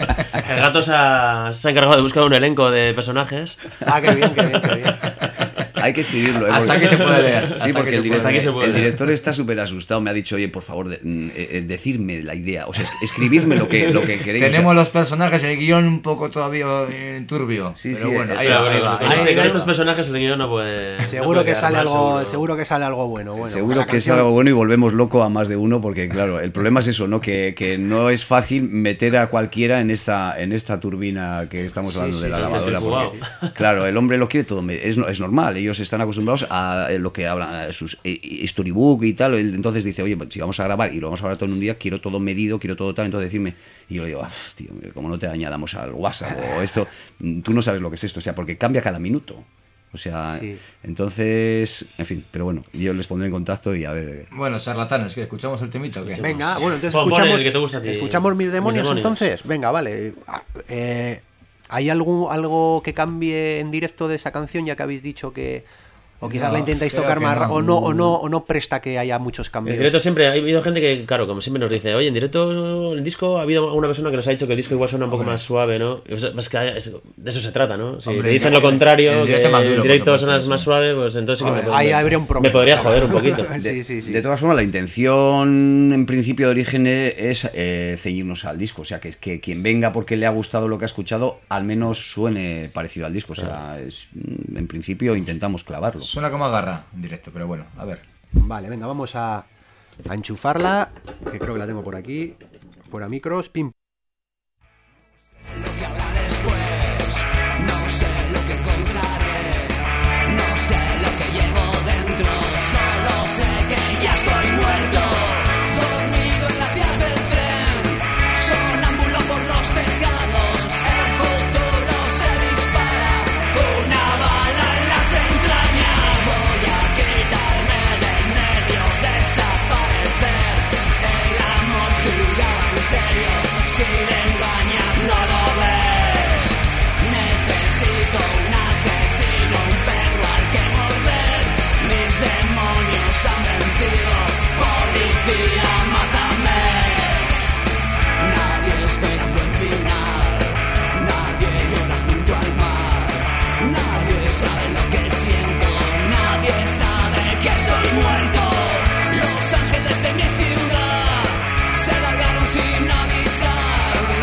El gato se ha, se ha encargado de buscar un elenco de personajes. Ah, qué bien, qué bien, qué bien. Hay que escribirlo. ¿eh? Hasta Porque- aquí se puede leer. Sí, Hasta porque aquí el, se puede director, leer. Se puede el leer. director está súper asustado. Me ha dicho, oye, por favor, de- eh, eh, decidme la idea. O sea, es- escribidme lo que, lo que queréis. Tenemos o sea, los personajes, el guión un poco todavía eh, turbio. Sí, pero sí, bueno, eh, ahí Pero va, ahí bueno, va. con, ahí este- va. con estos personajes el guión no puede. no Seguro puede que quedar sale mal, algo, seguro. seguro que sale algo bueno. bueno Seguro la que canción- es algo bueno y volvemos loco a más de uno porque, claro, el problema es eso, ¿no? Que, que no es fácil meter a cualquiera en esta, en esta turbina que estamos hablando sí, de la sí, lavadora. centrifugado. Porque, claro, el hombre lo quiere todo. Es, no- es normal, ellos están acostumbrados a lo que hablan, a sus eh, storybook y tal. Él entonces dice, oye, pues, si vamos a grabar y lo vamos a grabar todo en un día, quiero todo medido, quiero todo tal. Entonces decirme, y yo le digo, ah, tío, como no te añadamos al WhatsApp o esto, tú no sabes lo que es esto, o sea, porque cambia cada minuto. O sea, Sí. entonces, en fin, pero bueno, yo les pondré en contacto y a ver. Bueno, charlatanes, ¿qué? ¿Escuchamos el temita o qué? Venga, bueno, entonces Pon- pon escuchamos, el que te gusta a ti. escuchamos Mis demonios, Mis demonios. entonces. Venga, vale. Ah, eh, ¿Hay algún, algo que cambie en directo de esa canción, ya que habéis dicho que... O quizás No, la intentáis creo tocar que más... no. O, no, o, no, o no presta que haya muchos En cambios. directo siempre ha habido gente que, claro, como siempre nos dice, oye, en directo el disco ha habido una persona que nos ha dicho que el disco igual suena un poco Hombre. más suave, ¿no? Es, es que hay- es- de eso se trata, ¿no? Si Hombre, te dicen en lo directo- contrario, en que directo más duro, en por directo supuesto, sonas sí. más suave, pues entonces sí que Hombre, me, ahí me- habría un problema. me podría joder un poquito. Sí, sí, sí. De todas formas, la intención en principio de origen es eh, ceñirnos al disco. O sea, que, es que quien venga porque le ha gustado lo que ha escuchado, al menos suene parecido al disco. O sea, es- en principio intentamos clavarlo. Suena como agarra en directo, pero bueno, a ver. Vale, venga, vamos a, a enchufarla, que creo que la tengo por aquí. Fuera micros, pim. Lo que habrá después, no sé lo que encontraré, no sé lo que llevo dentro, solo sé que ya estoy muerto, dormido en las vías del tren, sonámbulo por los tejados, el futuro se dispara, una bala en las entrañas, voy a quitarme de en medio, desaparecer, el amor jugaba en serio, si le engañas no lo ves. Necesito un asesino, un perro al que morder. Mis demonios han vencido. Policía, mátame. Nadie espera un buen final. Nadie llora junto al mar. Nadie sabe lo que siento. Nadie sabe que estoy muerto. Los ángeles de mi ciudad se largaron sin avisar.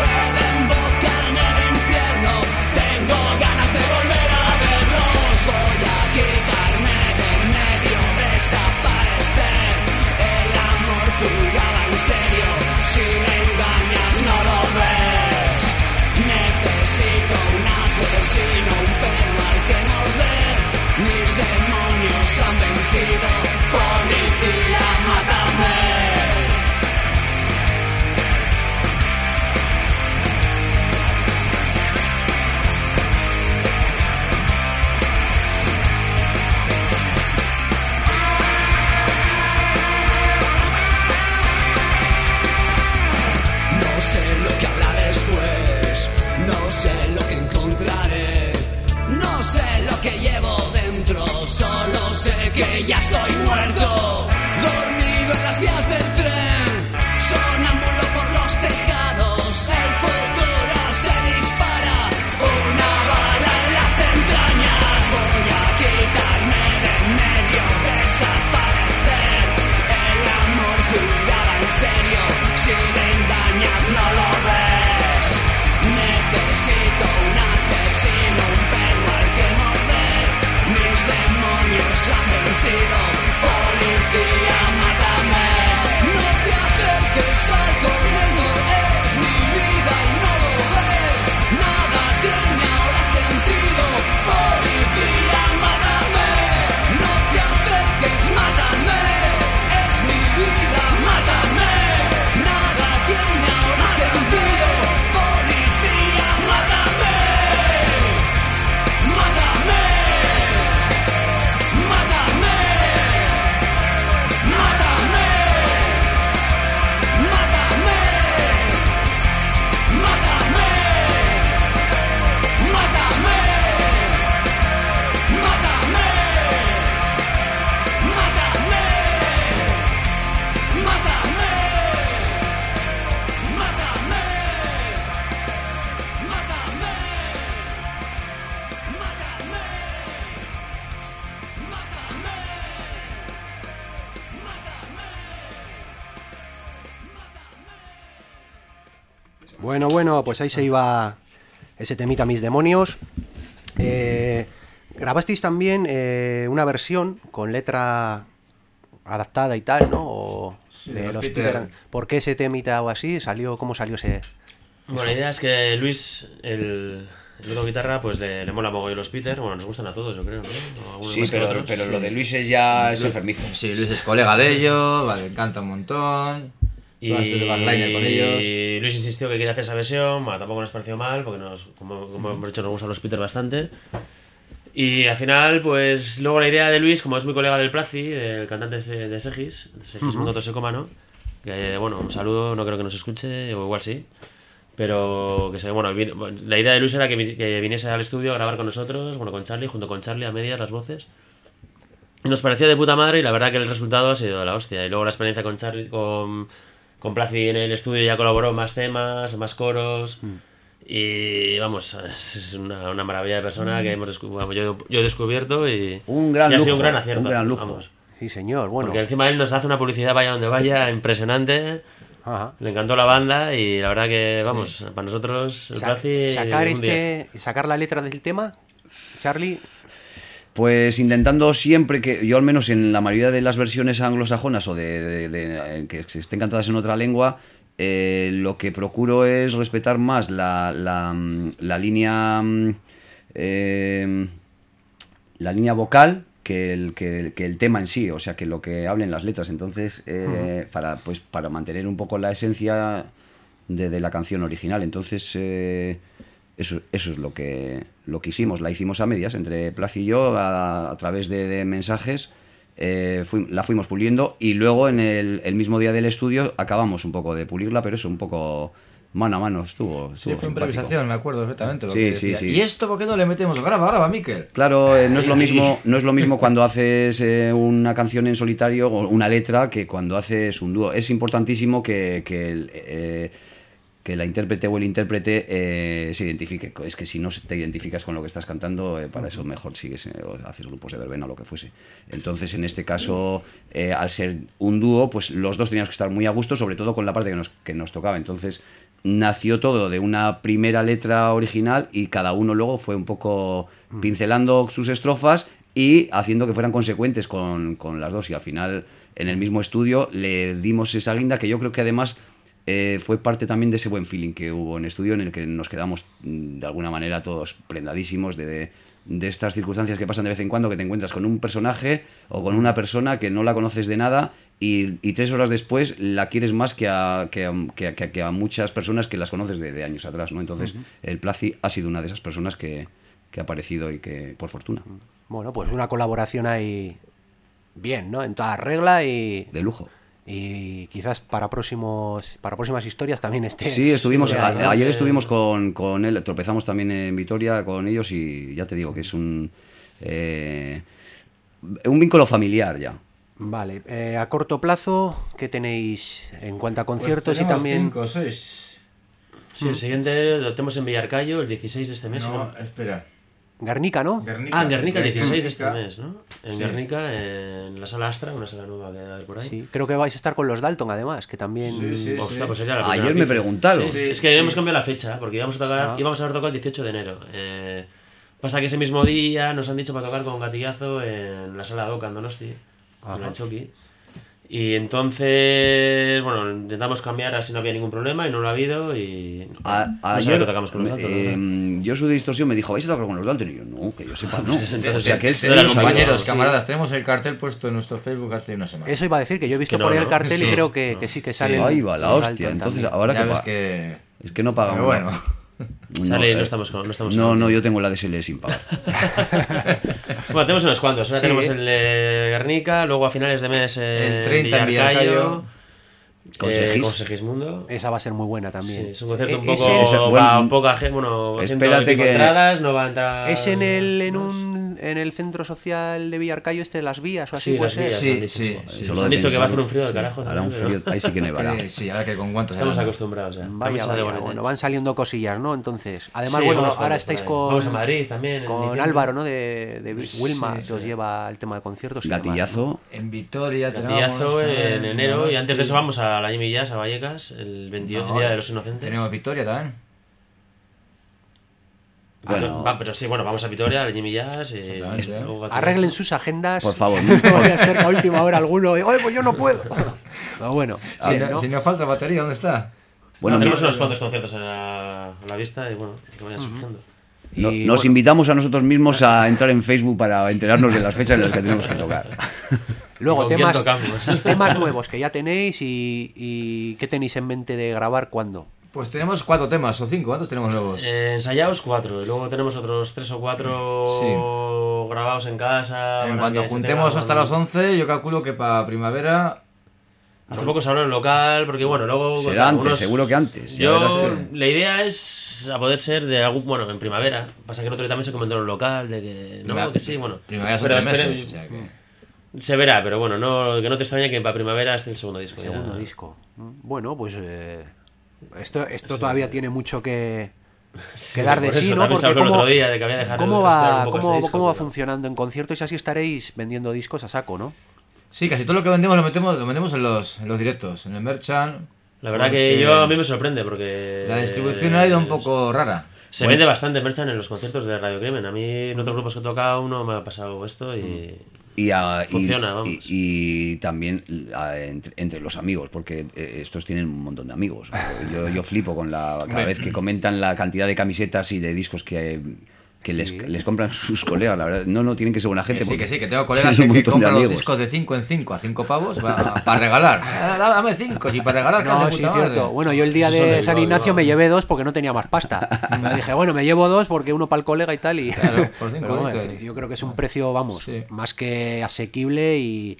Bueno, bueno, pues ahí se iba ese temita Mis Demonios. Eh, grabasteis también eh, una versión con letra adaptada y tal, ¿no? O Sí, de los los Peter. Peter. ¿Por qué ese temita o así? ¿Salió, ¿Cómo salió ese...? Bueno, la idea es que Luis, el, el otro guitarra, pues le, le mola mogollón los Peter. Bueno, nos gustan a todos, yo creo, ¿no? Algunos Sí, más que pero, otros. pero Sí. lo de Luis es ya es enfermizo. Sí, Luis es colega de ellos, vale, encanta un montón. Y, Tú has hecho backliner con ellos. y Luis insistió que quería hacer esa versión, bueno, tampoco nos pareció mal, porque nos, como, como hemos dicho, nos gustan los Peter bastante. Y al final, pues luego la idea de Luis, como es muy colega del Placi, del cantante de de Segis, de Segismundo Toxicómano, que bueno, un saludo, no creo que nos escuche, o igual sí, pero que se, bueno, vin- la idea de Luis era que, vi- que viniese al estudio a grabar con nosotros, bueno, con Charlie, junto con Charlie a medias las voces. Y nos pareció de puta madre y la verdad que el resultado ha sido de la hostia. Y luego la experiencia con Charlie, con, con Placi en el estudio ya colaboró en más temas, en más coros. Y vamos, es una, una maravilla de persona que hemos descu- bueno, yo, yo he descubierto y, Un gran y ha lujo, sido un gran acierto. un gran lujo. Vamos. Sí, señor, bueno. Porque encima él nos hace una publicidad vaya donde vaya, impresionante. Ajá. Le encantó la banda y la verdad que, vamos, para nosotros el Sa- Placi, sacar un diez. este, sacar la letra del tema, Charlie. Pues intentando siempre que, yo al menos en la mayoría de las versiones anglosajonas o de, de- de- que se estén cantadas en otra lengua, eh, lo que procuro es respetar más la, la, mm, la línea mm, eh, la línea vocal que el, que, el, que el tema en sí, o sea, que lo que hablen las letras. Entonces, eh, para, pues, para mantener un poco la esencia de, de la canción original. Entonces, eh, eso, eso es lo que, lo que hicimos. La hicimos a medias, entre Placi y yo, a, a través de, de mensajes. Eh, fui- la fuimos puliendo y luego en el, el mismo día del estudio acabamos un poco de pulirla, pero eso un poco mano a mano estuvo. Sí, estuvo fue simpático. improvisación, me acuerdo perfectamente. Lo Sí, que sí, decía. sí. ¿Y esto por qué no le metemos? Graba, graba, Miquel. Claro, eh, no es lo mismo, no es lo mismo cuando haces eh, una canción en solitario o una letra que cuando haces un dúo. Es importantísimo que, que, el, eh, que la intérprete o el intérprete eh, se identifique. Es que si no te identificas con lo que estás cantando, eh, para eso mejor sigues eh, o haces grupos de verbena o lo que fuese. Entonces, en este caso, eh, al ser un dúo, pues los dos teníamos que estar muy a gusto, sobre todo con la parte que nos, que nos tocaba. Entonces, nació todo de una primera letra original y cada uno luego fue un poco pincelando sus estrofas y haciendo que fueran consecuentes con, con las dos. Y al final, en el mismo estudio, le dimos esa guinda que yo creo que además eh, fue parte también de ese buen feeling que hubo en estudio, en el que nos quedamos mm, de alguna manera todos prendadísimos de, de, de estas circunstancias que pasan de vez en cuando, que te encuentras con un personaje o con una persona que no la conoces de nada y, y tres horas después la quieres más que a, que a, que a- que a- que a muchas personas que las conoces de, de años atrás, ¿no? Entonces, el Placi ha sido una de esas personas que, que ha aparecido y que, por fortuna, Bueno, pues una colaboración ahí bien, ¿no? En toda regla y, de lujo. y quizás para próximos para próximas historias también esté. Sí, estuvimos, esté ahí, a- ¿no? ayer estuvimos con, con él, tropezamos también en Vitoria con ellos y ya te digo que es un eh, un vínculo familiar ya. Vale, eh, a corto plazo, ¿qué tenéis en cuanto a conciertos y Pues tenemos también? cinco o seis. Sí, el siguiente lo tenemos en Villarcayo el dieciséis de este mes. No, ¿no? espera. Guernica, ¿no? Guernica. Ah, en Guernica el dieciséis de este Guernica. mes, ¿no? En Sí. Guernica, en la sala Astra, una sala nueva que hay por ahí. Sí, creo que vais a estar con los Dalton además, que también. Sí, sí. Ostras, pues sería la primera Ayer me noticia. preguntaron. Sí, sí. Es que hemos cambiado la fecha, porque íbamos a tocar, Ah. íbamos a haber tocado el dieciocho de enero. Eh, pasa que ese mismo día nos han dicho para tocar con Gatillazo en la sala Doca en Donosti, en la Choqui. Y entonces, bueno, intentamos cambiar así no había ningún problema y no lo ha habido y A- no sabía ayer que tocamos con los Dalton, eh, ¿no? yo soy de distorsión, me dijo, ¿vais a tocar con los Dalton? Y yo, no, que yo sepa, no. Pues entonces, O sea, que él se no era no sabía. Compañeros, sí. camaradas, tenemos el cartel puesto en nuestro Facebook hace una semana. Eso iba a decir, que yo he visto Que no, por ahí ¿no? el cartel y Sí. creo que, que sí que sale. Ahí va la hostia. Entonces, ahora ya que ves pa- que... es que no pagamos. Pero bueno. Sale y no eh, estamos con- no estamos No, con- no, yo tengo la D S L sin pagar. Bueno, tenemos unos cuantos. Ahora Sí. tenemos el de Guernica, luego a finales de mes eh, El treinta en Villarcayo. Con eh, Segis. con Segismundo. Esa va a ser muy buena también. Sí, es un concierto Eh, un poco. ese- Ese- va bueno, un poca gente. Bueno, espérate ciento y pico que- entradas, no va a entrar. ¿Es en el en un en el centro social de Villarcayo este de las vías o así Sí, puede las ser. vías, Sí, han dicho, sí, eso. sí. Nos Solo han de dicho que va a hacer pensarlo, un frío del sí. carajo. Hará un también, frío, ahí sí que nevará. Eh, sí, ahora que con guantes. Estamos ahora no. acostumbrados ya. Vaya, Camisa de vaya, bolete. bueno, van saliendo cosillas, ¿no? Entonces, además, Sí, bueno, vamos ahora por estáis ahí. con, Vamos a Madrid también. en con diciembre. Álvaro, ¿no? De, de Wilma, sí, que os sí. lleva el tema de conciertos. y demás, ¿no? Gatillazo. En Vitoria Gatillazo tenemos en también, enero y ¿no? antes de eso Sí. vamos a la Jimmy Jazz a Vallecas el veintiocho, No, el Día de los Inocentes. Tenemos Vitoria también. Bueno, Va, pero sí, bueno, vamos a Vitoria, al Jimmy Jazz. Y Exactamente. luego Gatillazo. Arreglen sus agendas. por favor. No vaya a ser que a última hora alguno. Oye, pues yo no puedo. Pero bueno, Si, sí, no- ¿no? si nos falta batería, ¿dónde está? Bueno, Bueno, tenemos mi- unos cuantos conciertos a la, a la vista y bueno, que vayan surgiendo. no- Y, nos bueno, invitamos a nosotros mismos a entrar en Facebook para enterarnos de las fechas en las que tenemos que tocar. Luego, ¿Y con quién temas, tocamos? temas nuevos que ya tenéis y, y ¿qué tenéis en mente de grabar cuándo? Pues tenemos cuatro temas o cinco. ¿Cuántos tenemos nuevos? Eh, ensayados cuatro, y luego tenemos otros tres o cuatro grabados en casa. en para cuanto que se juntemos tenga- hasta las once, yo calculo que para primavera. Hace poco se habló en local, porque bueno, luego... Será claro, antes, unos- seguro que antes. Ya Yo, verás que- la idea es a poder ser de algún, bueno, en primavera. Pasa que el otro día también se comentó en el local, de que no, Prima- que sí, bueno. Primavera son Pero tres espere- meses. o sea que- Se verá, pero bueno, no, que no te extrañe que para primavera esté el segundo disco. ya. Segundo disco. Bueno, pues eh, esto, esto todavía tiene mucho que, que dar de por sí, eso ¿no? también se Porque habló el cómo, otro día de que había dejado ¿cómo de va, gastar un poco cómo, este disco, cómo va pero- funcionando en conciertos y así estaréis vendiendo discos a saco, ¿no? Sí, casi todo lo que vendemos lo metemos, lo metemos en los, en los directos, en el merchant. La verdad que porque yo a mí me sorprende porque... La distribución ha ido un poco rara. Se vende bastante merchan en los conciertos de Radio Crimen. A mí en otros grupos que he tocado uno me ha pasado esto y... Y, a- y- Funciona, vamos. y- y también a- entre, entre los amigos, porque eh, estos tienen un montón de amigos. Yo, yo flipo con la cada Hombre. vez que comentan la cantidad de camisetas y de discos que, que les, les compran sus colegas. La verdad, no, no tienen que ser buena gente. Que sí, porque que sí, que tengo colegas tienen que, un que montón de compran los amigos. discos de cinco en cinco a cinco pavos para, para regalar. Ah, Dame cinco, y para regalar, que No, hace sí, puta cierto. madre. Bueno, yo el día Eso son de de San Bilbao, Ignacio Bilbao. me llevé dos porque no tenía más pasta. Me dije, bueno, me llevo dos porque uno para el colega y tal. Y... Claro, por cinco Pero bueno, euros. yo creo que es un precio, vamos, Sí. más que asequible y,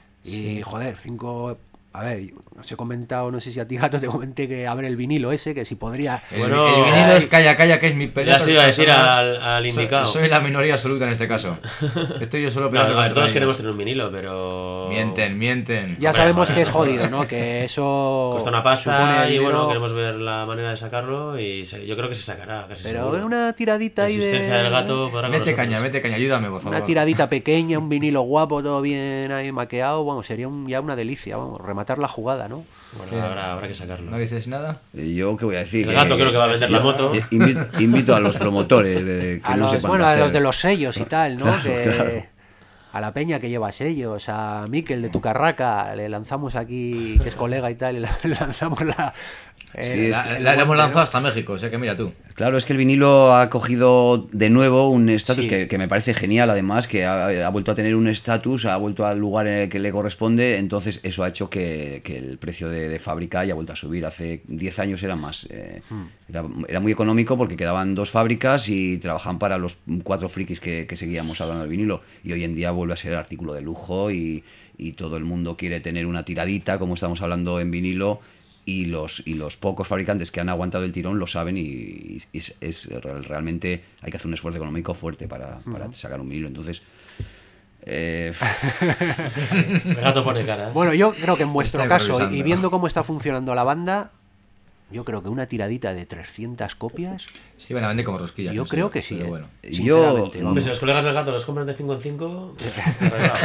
y joder, cinco... A ver, os he comentado, no sé si a ti, Gato, te comenté que a ver el vinilo ese, que si podría... El, Bueno, el vinilo ay. es calla, calla, que es mi pelea. Ya se iba a decir personal. al, al Soy- indicado. Soy, la minoría absoluta en este caso. Estoy yo solo No, peleando a ver, contra todos ellos. queremos tener un vinilo, pero... Mienten, mienten. Ya Hombre, sabemos joder. que es jodido, ¿no? Que eso... Cuesta una pasta supone y bueno, dinero, queremos ver la manera de sacarlo y se- yo creo que se sacará casi Pero seguro. una tiradita La ahí de... existencia del gato podrá con Mete nosotros. caña, mete caña, ayúdame, por favor. Una tiradita pequeña, un vinilo guapo, todo bien ahí maqueado, vamos, sería un- ya una delicia, vamos, rematar la jugada, ¿no? Bueno, habrá, habrá que sacarlo. ¿No dices nada? Eh, Yo, ¿qué voy a decir? El gato creo que va a vender la yo- moto. eh, invi- invito a los promotores de, que A no los, sepan bueno, qué a los hacer. de los sellos y tal, ¿no? Claro, que claro. a la peña que lleva sellos, a Miquel de Tucarraca, le lanzamos aquí, que es colega y tal, y le lanzamos la... eh, Sí, es La, que- la- el la hemos guante, lanzado ¿no? hasta México, o sea que mira tú. Claro, es que el vinilo ha cogido de nuevo un estatus Sí. que, que me parece genial, además, que ha, ha vuelto a tener un estatus, ha vuelto al lugar en el que le corresponde, entonces eso ha hecho que, que el precio de, de fábrica haya vuelto a subir. Hace diez años era más, eh, era, era muy económico porque quedaban dos fábricas y trabajaban para los cuatro frikis que, que seguíamos hablando del vinilo, y hoy en día vuelve a ser artículo de lujo y, y todo el mundo quiere tener una tiradita, como estamos hablando en vinilo. Y los, y los pocos fabricantes que han aguantado el tirón lo saben y, y es, es real- realmente hay que hacer un esfuerzo económico fuerte para, para sacar un vinilo. Entonces, eh, El gato pone caras. Bueno, yo creo que en vuestro Está caso, improvisando. y viendo cómo está funcionando la banda, yo creo que una tiradita de trescientas copias, Sí, van a vender como rosquillas. yo no sé, creo que sí, pero ¿eh? bueno. Yo- Sinceramente, Hombre, vamos. si los colegas del gato los compran de cinco en cinco, arreglado.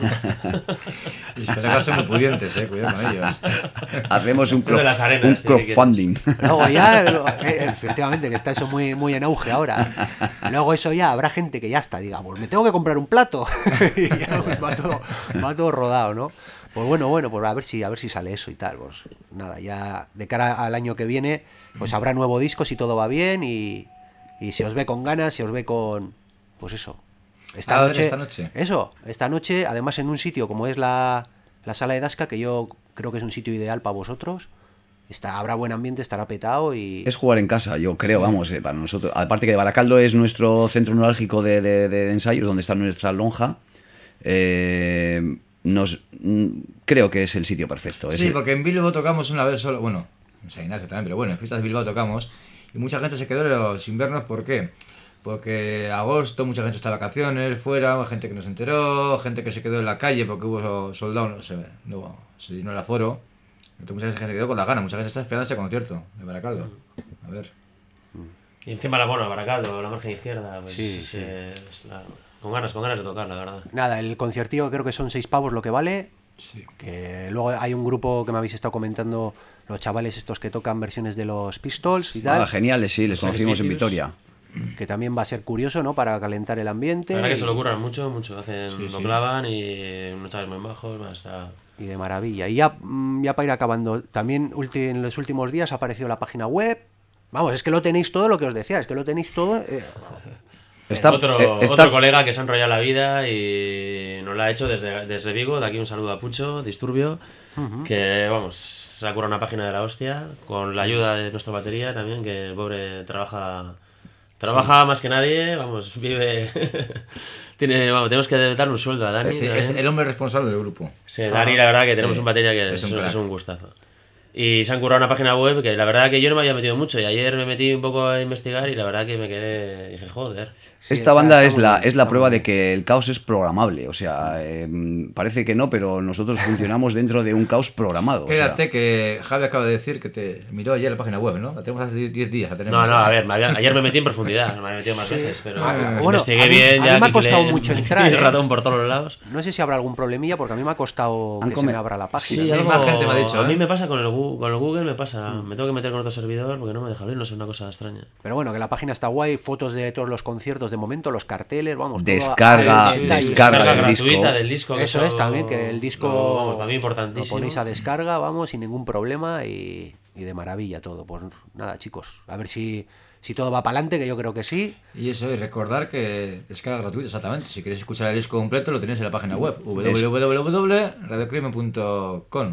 Mis colegas son muy pudientes, eh, cuidado con ellos. hacemos un, Es de las arenas, un si crowdfunding. Luego ya, lo- eh, efectivamente, que está eso muy, muy en auge ahora. Luego eso ya habrá gente que ya está, diga, pues me tengo que comprar un plato. Y ya pues, va todo, va todo rodado, ¿no? Pues bueno, bueno, pues a ver si, a ver si sale eso y tal. Pues nada, ya de cara al año que viene, pues habrá nuevo disco si todo va bien y, y se os ve con ganas, se os ve con, pues eso. Esta A ver, noche, esta noche. Eso, esta noche, además en un sitio como es la, la sala de Dasca, que yo creo que es un sitio ideal para vosotros. Está, habrá buen ambiente, estará petado y... Es jugar en casa, yo creo, vamos, eh, para nosotros. Aparte que Baracaldo es nuestro centro neurálgico de, de- de ensayos, donde está nuestra lonja. Eh, nos, mm, creo que es el sitio perfecto. Es Sí, el- porque en Bilbao tocamos una vez solo, bueno, en San Ignacio también, pero bueno, en fiestas de Bilbao tocamos y mucha gente se quedó sin vernos, ¿por qué? Porque agosto mucha gente está de vacaciones, fuera, gente que no se enteró, gente que se quedó en la calle porque hubo soldados, no sé, no, se llenó el aforo. Entonces mucha gente se quedó con la gana, mucha gente está esperando ese concierto de Baracaldo. A ver. Y encima la bueno, Baracaldo, la margen izquierda, pues Sí, es, sí. es la- con ganas, con ganas de tocar, la verdad. Nada, el conciertillo creo que son seis pavos lo que vale. Sí. Que luego hay un grupo que me habéis estado comentando, los chavales estos que tocan versiones de los Pistols y tal, Ah, geniales, sí, les conocimos en Vicious. Vitoria. que también va a ser curioso, ¿no? Para calentar el ambiente. La verdad que y- se lo curran mucho, mucho. Hacen, Sí, lo sí. clavan y unos chavales muy bajos, más está... Y de maravilla. Y ya, mm, ya para ir acabando, también ulti- en los últimos días ha aparecido la página web. Vamos, es que lo tenéis todo, lo que os decía, es que lo tenéis todo. eh, Está, otro, eh, está- otro colega que se ha enrollado la vida y nos la ha hecho desde, desde Vigo. De aquí un saludo a Pucho, Disturbio, que vamos, se ha currado una página de la hostia, con la ayuda de nuestra batería también, que el pobre trabaja trabaja más que nadie, vamos, vive... Tiene, vamos, tenemos que darle un sueldo a Dani. Sí, también. es el hombre responsable del grupo. Sí, Dani, la verdad que tenemos Sí, un batería que es es, un es crack. un gustazo. Y se han currado una página web que la verdad que yo no me había metido mucho y ayer me metí un poco a investigar y la verdad que me quedé... Dije, joder. Sí, Esta está- banda está es muy la, bien, es la está prueba muy de bien. que el caos es programable. O sea, eh, parece que no, pero nosotros funcionamos dentro de un caos programado. o sea. Quédate que Javi acaba de decir que te miró ayer la página web, ¿no? La tenemos hace diez días. La tenemos. No, no, a ver, me había- ayer me metí en profundidad, me he metido más veces, pero Ah, claro. Bueno, investigué a mí- bien. a mí ya me ha que costado le- mucho metí entrar, el ¿eh? ratón por todos los lados. No sé si habrá algún problemilla, porque a mí me ha costado Han que se come- me abra la página. Sí, Sí, algo- más gente me ha dicho, a mí ¿eh? me pasa con el, Gu- con el Google, me pasa. Me tengo que meter con otro servidor porque no me deja abrir, no sé, una cosa extraña. Pero bueno, que la página está guay, fotos de todos los conciertos de momento, los carteles, vamos. todo Descarga, al detalle. descarga del gratuita disco. del disco. que Eso es también, que el disco lo- vamos, para mí lo importantísimo. ponéis a descarga, vamos, sin ningún problema y, y de maravilla todo. Pues nada, chicos, a ver si, si todo va para adelante, que yo creo que sí. Y eso, y recordar que descarga gratuita, exactamente. Si queréis escuchar el disco completo, lo tenéis en la página web, w w w punto radiocrimen punto com.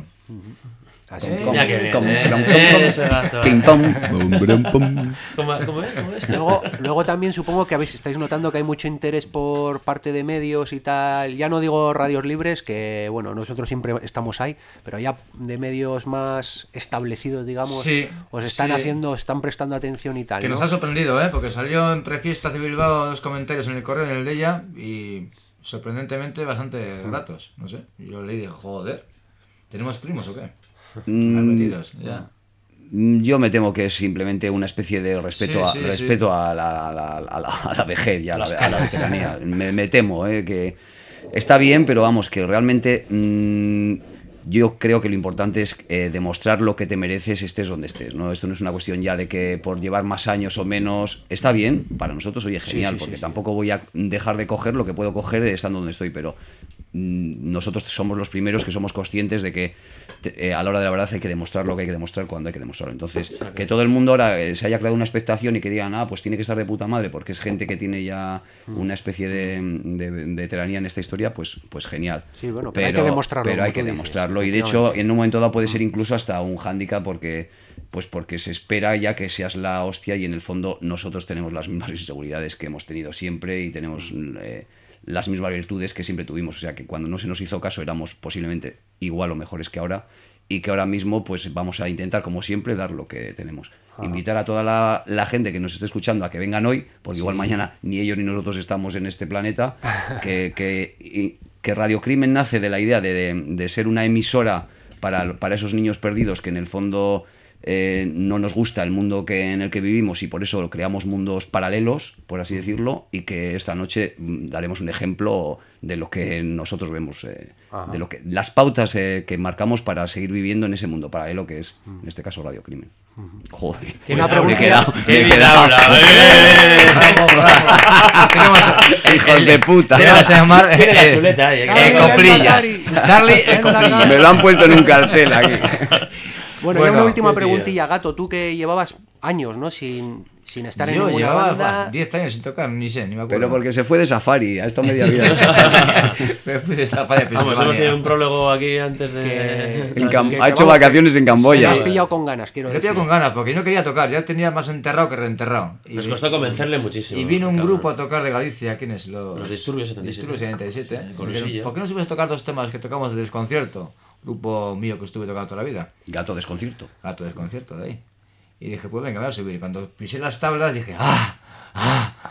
Así Eh, que- Mira que bien, Com- eh. com- com- Ese gato. Pim, pam, bum, brum, pum. ¿Cómo, cómo es? ¿Cómo es? Luego, luego también supongo que habéis, estáis notando que hay mucho interés por parte de medios y tal. Ya no digo radios libres, que bueno, nosotros siempre estamos ahí, pero ya de medios más establecidos, digamos, Sí, os están sí. haciendo, están prestando atención y tal. Que ¿no? nos ha sorprendido, ¿eh? Porque salió en Prefiestas de Bilbao dos comentarios en el correo y en el de ella y sorprendentemente bastante gratos. No sé, yo leí y dije, joder, ¿tenemos primos o qué? Mm, Metidos, ya. Yo me temo que es simplemente una especie de respeto, Sí, a, sí, respeto a, la, a, la, a, la, a la vejez y a la, a la veteranía. Me, me temo eh, que está bien, pero vamos, que realmente mmm, yo creo que lo importante es eh, demostrar lo que te mereces estés donde estés, ¿no? Esto no es una cuestión ya de que por llevar más años o menos está bien, para nosotros oye genial, sí, sí, porque sí. tampoco voy a dejar de coger lo que puedo coger estando donde estoy, pero mm, nosotros somos los primeros que somos conscientes de que te- eh, a la hora de la verdad hay que demostrar lo que hay que demostrar cuando hay que demostrarlo. Entonces, que todo el mundo ahora eh, se haya creado una expectación y que digan, ah, pues tiene que estar de puta madre porque es gente que tiene ya una especie de, de, de veteranía en esta historia, pues, pues genial. Sí, bueno, pero hay que demostrarlo, pero hay como que tú dices, demostrarlo. Y de hecho, efectivamente. en un momento dado puede ser incluso hasta un hándicap porque pues porque se espera ya que seas la hostia y en el fondo nosotros tenemos las mismas inseguridades que hemos tenido siempre y tenemos eh, las mismas virtudes que siempre tuvimos. O sea que cuando no se nos hizo caso éramos posiblemente igual o mejores que ahora y que ahora mismo pues vamos a intentar como siempre dar lo que tenemos. Invitar a toda la, la gente que nos esté escuchando a que vengan hoy, porque igual mañana ni ellos ni nosotros estamos en este planeta, que, que, y- que Radio Crimen nace de la idea de, de, de ser una emisora para, para esos niños perdidos que en el fondo eh, no nos gusta el mundo que, en el que vivimos y por eso creamos mundos paralelos, por así decirlo, y que esta noche mm, daremos un ejemplo de lo que nosotros vemos, eh, de lo que las pautas eh, que marcamos para seguir viviendo en ese mundo paralelo que es, en este caso, Radio Crimen. Joder, Qué Una bien habla, pregunta- me he quedado, qué me he bien quedado. habla, eh. Tenemos, Hijos de puta. tenemos a llamar Tiene la eh, chuleta ahí, eh, eh, eh, coprillas. Charlie, eh, coprillas. Me lo han puesto en un cartel aquí. Bueno, Bueno, ya una última qué tío. preguntilla, Gato, tú que llevabas años, ¿no? Sin, sin estar en Yo ninguna llevaba banda. buah, diez años sin tocar, ni sé, ni me acuerdo. Pero porque se fue de safari, ha estado media vida de safari. Me fui de Safari a Vamos, hemos Pensilvania. tenido un prólogo aquí antes de... Que- En Cam- que- ha que hecho vamos, vacaciones en Te Camboya. has pillado con ganas, quiero Yo decir. tenía con ganas, porque yo no quería tocar, ya tenía más enterrado que reenterrado. Y- Nos costó convencerle muchísimo. Y vino un cabrón. grupo a tocar de Galicia, ¿quiénes? Los, Los Disturbios setenta y siete. Disturbios setenta y siete. Sí, con Me dijeron, Luisillo. ¿por qué no subes a tocar dos temas que tocamos de Desconcierto? Grupo mío que estuve tocando toda la vida. Gato desconcierto. Gato Desconcierto de ahí. Y dije, pues venga, voy a subir. Y cuando pisé las tablas dije, ¡ah! ¡ah!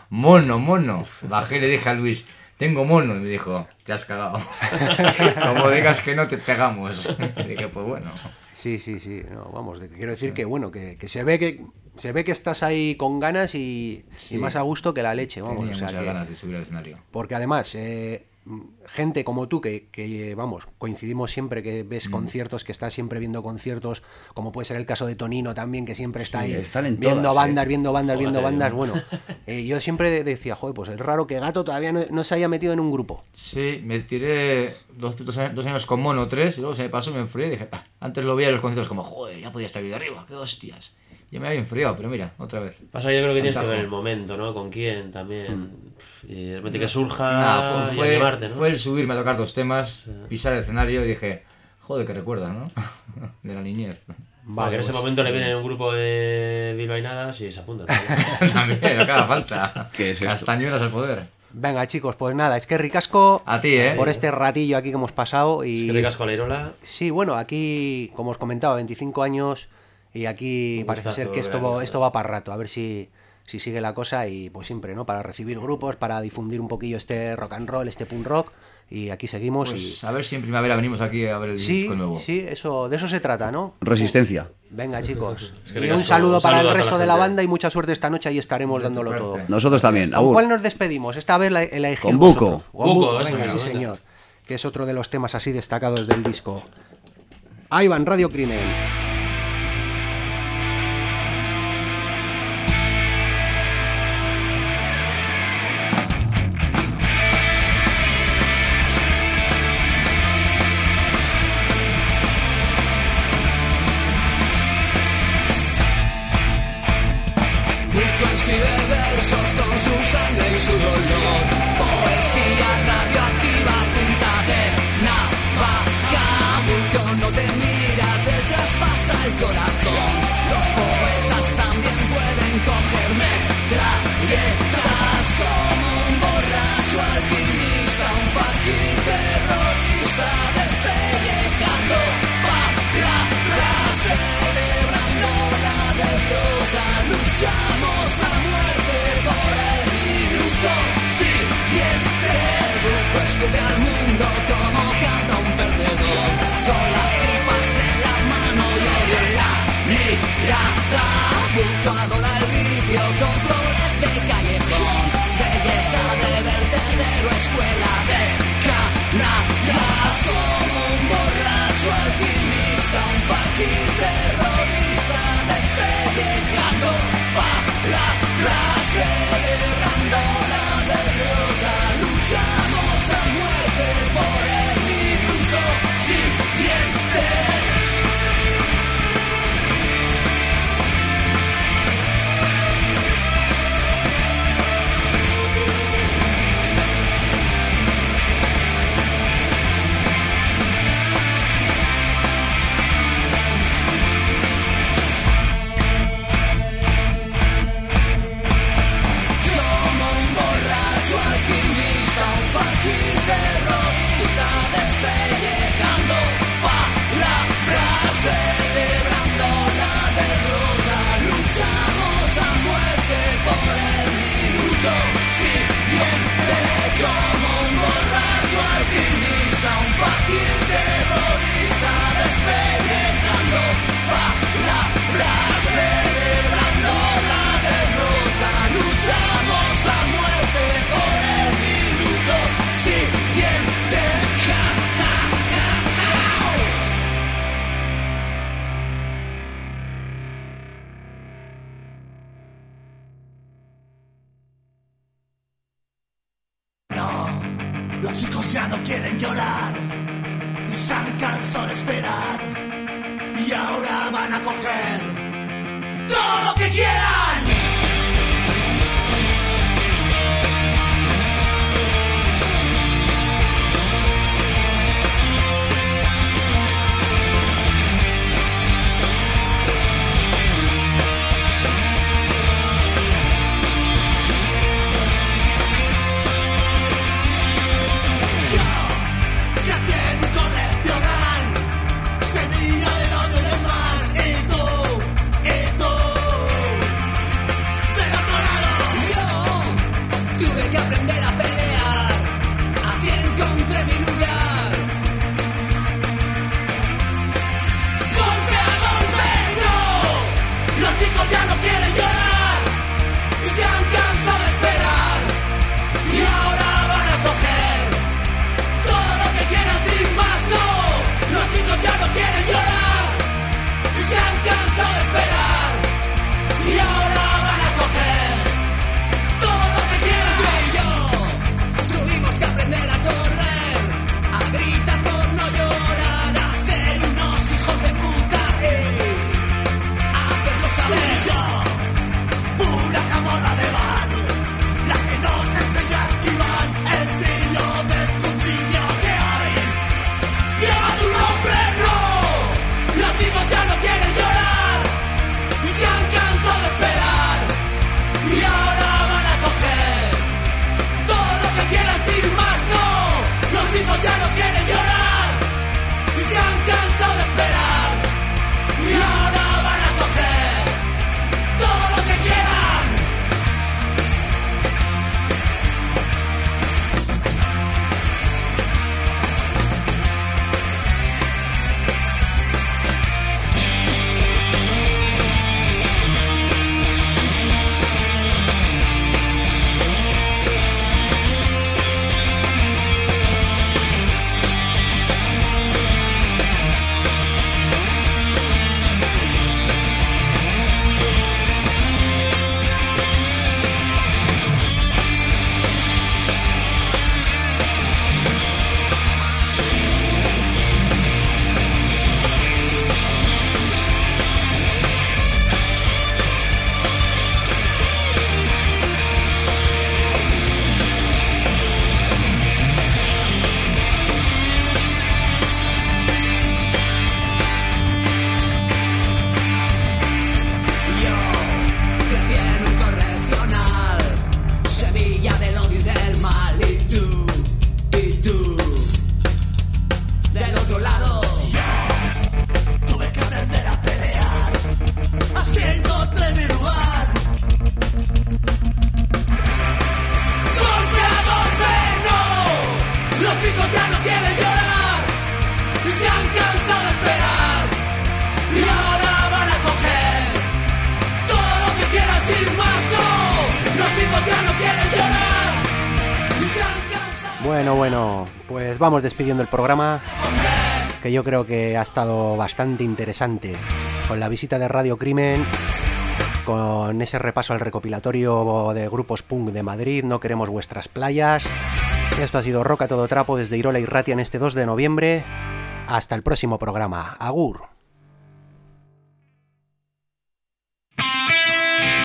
mono, mono. Bajé y le dije a Luis, tengo mono. Y me dijo, te has cagado. Como digas que no, te pegamos. Y dije, pues bueno. Sí, sí, sí. No, vamos, quiero decir que bueno, que, que se ve que se ve que estás ahí con ganas y, Sí. y más a gusto que la leche, vamos. Tenía O sea, muchas que- ganas de subir al escenario. Porque además, eh, gente como tú, que, que, vamos, coincidimos siempre que ves Mm. conciertos, que estás siempre viendo conciertos, como puede ser el caso de Tonino también, que siempre está Sí, ahí están en viendo todas, bandas, ¿eh? viendo bandas, viendo Fíjate, bandas. ¿no? Bueno, eh, yo siempre decía, joder, pues es raro que Gato todavía no, no se haya metido en un grupo. Sí, me tiré dos, dos, años, dos años con mono, tres, y luego se me pasó, me enfrié y dije, ah, antes lo veía en los conciertos como, joder, ya podía estar ahí de arriba, qué hostias. Ya me había enfriado, pero mira, otra vez. Pasa que yo creo que tienes que Ventaja. ver el momento, ¿no? Con quién también. Y de repente que Nah, surja fue, y fue, animarte, ¿no? fue el subirme a tocar dos temas, pisar el escenario y dije, joder, que recuerdas, ¿no? De la niñez. Vale, que en ese pues, momento le viene un grupo de bilbainadas y se apunta. También, lo que haga falta. ¿Qué es esto? Castañuelas al poder. Venga, chicos, pues nada, es que ricasco A ti, ¿eh? por este ratillo aquí que hemos pasado. Y Es que ricas con la Irola. sí, bueno, aquí, como os comentaba, veinticinco años y aquí Un parece gustazo ser que esto, ver, va- esto va para rato, a ver si, si sigue la cosa y pues siempre, ¿no? Para recibir grupos, para difundir un poquillo este rock and roll, este punk rock y aquí seguimos Pues a ver si en primavera venimos aquí a ver el y... Sí, disco nuevo. sí, eso, de eso se trata, ¿no? Resistencia. Venga, chicos. que Y ricasco. un saludo Un para saludo el a toda resto la de la gente. banda y mucha suerte esta noche y estaremos De tu dándolo parte. todo. Nosotros también. ¿Con Agur. cuál nos despedimos? Esta vez la, la elegí Con Buco. vosotros. Con Buco, Buco, eso venga, mismo, sí venga. señor. Que es otro de los temas así destacados del disco. Ahí van, Radio Crimen. Buco escribe versos con su sangre y su dolor. Poesía radioactiva a punta de navaja. Buco no te mira, te traspasa el corazón. Los poetas también pueden coger metralletas como un borracho alquimista, un fakir terrorista despellejando palabras, celebrando la derrota. Luchamos a muerte por el minuto siguiente. Buco escupe al mundo como canta un perdedor, con las tripas en la mano y odio en la mirada. Buco adora el vicio con flores de callejón, belleza de vertedero, escuela de canallas. Como un borracho alquimista, un fakir terrorista despellejando palabras, celebrando la derrota. Luchamos a muerte por el minuto siguiente. Como un borracho alquimista, un fakir terrorista despellejando palabras, celebrando la derrota. Luchamos a muerte por el minuto siguiente. Como un borracho alquimista, un fakir terrorista despellejando palabras, celebrando la derrota. Luchamos a muerte por el minuto siguiente. Ja, ja, ja, ja. No, los chicos ya no quieren llorar, se han cansado de esperar y ahora van a coger todo lo que quieran. Yo, que haciendo un convencional, semilla del odio y del mal, y tú, y tú. Bueno, bueno, pues vamos despidiendo el programa, que yo creo que ha estado bastante interesante, con la visita de Radio Crimen, con ese repaso al recopilatorio de grupos punk de Madrid, No queremos vuestras playas. Esto ha sido Rock a todo trapo desde Irola y Ratia en este dos de noviembre. Hasta el próximo programa. Agur.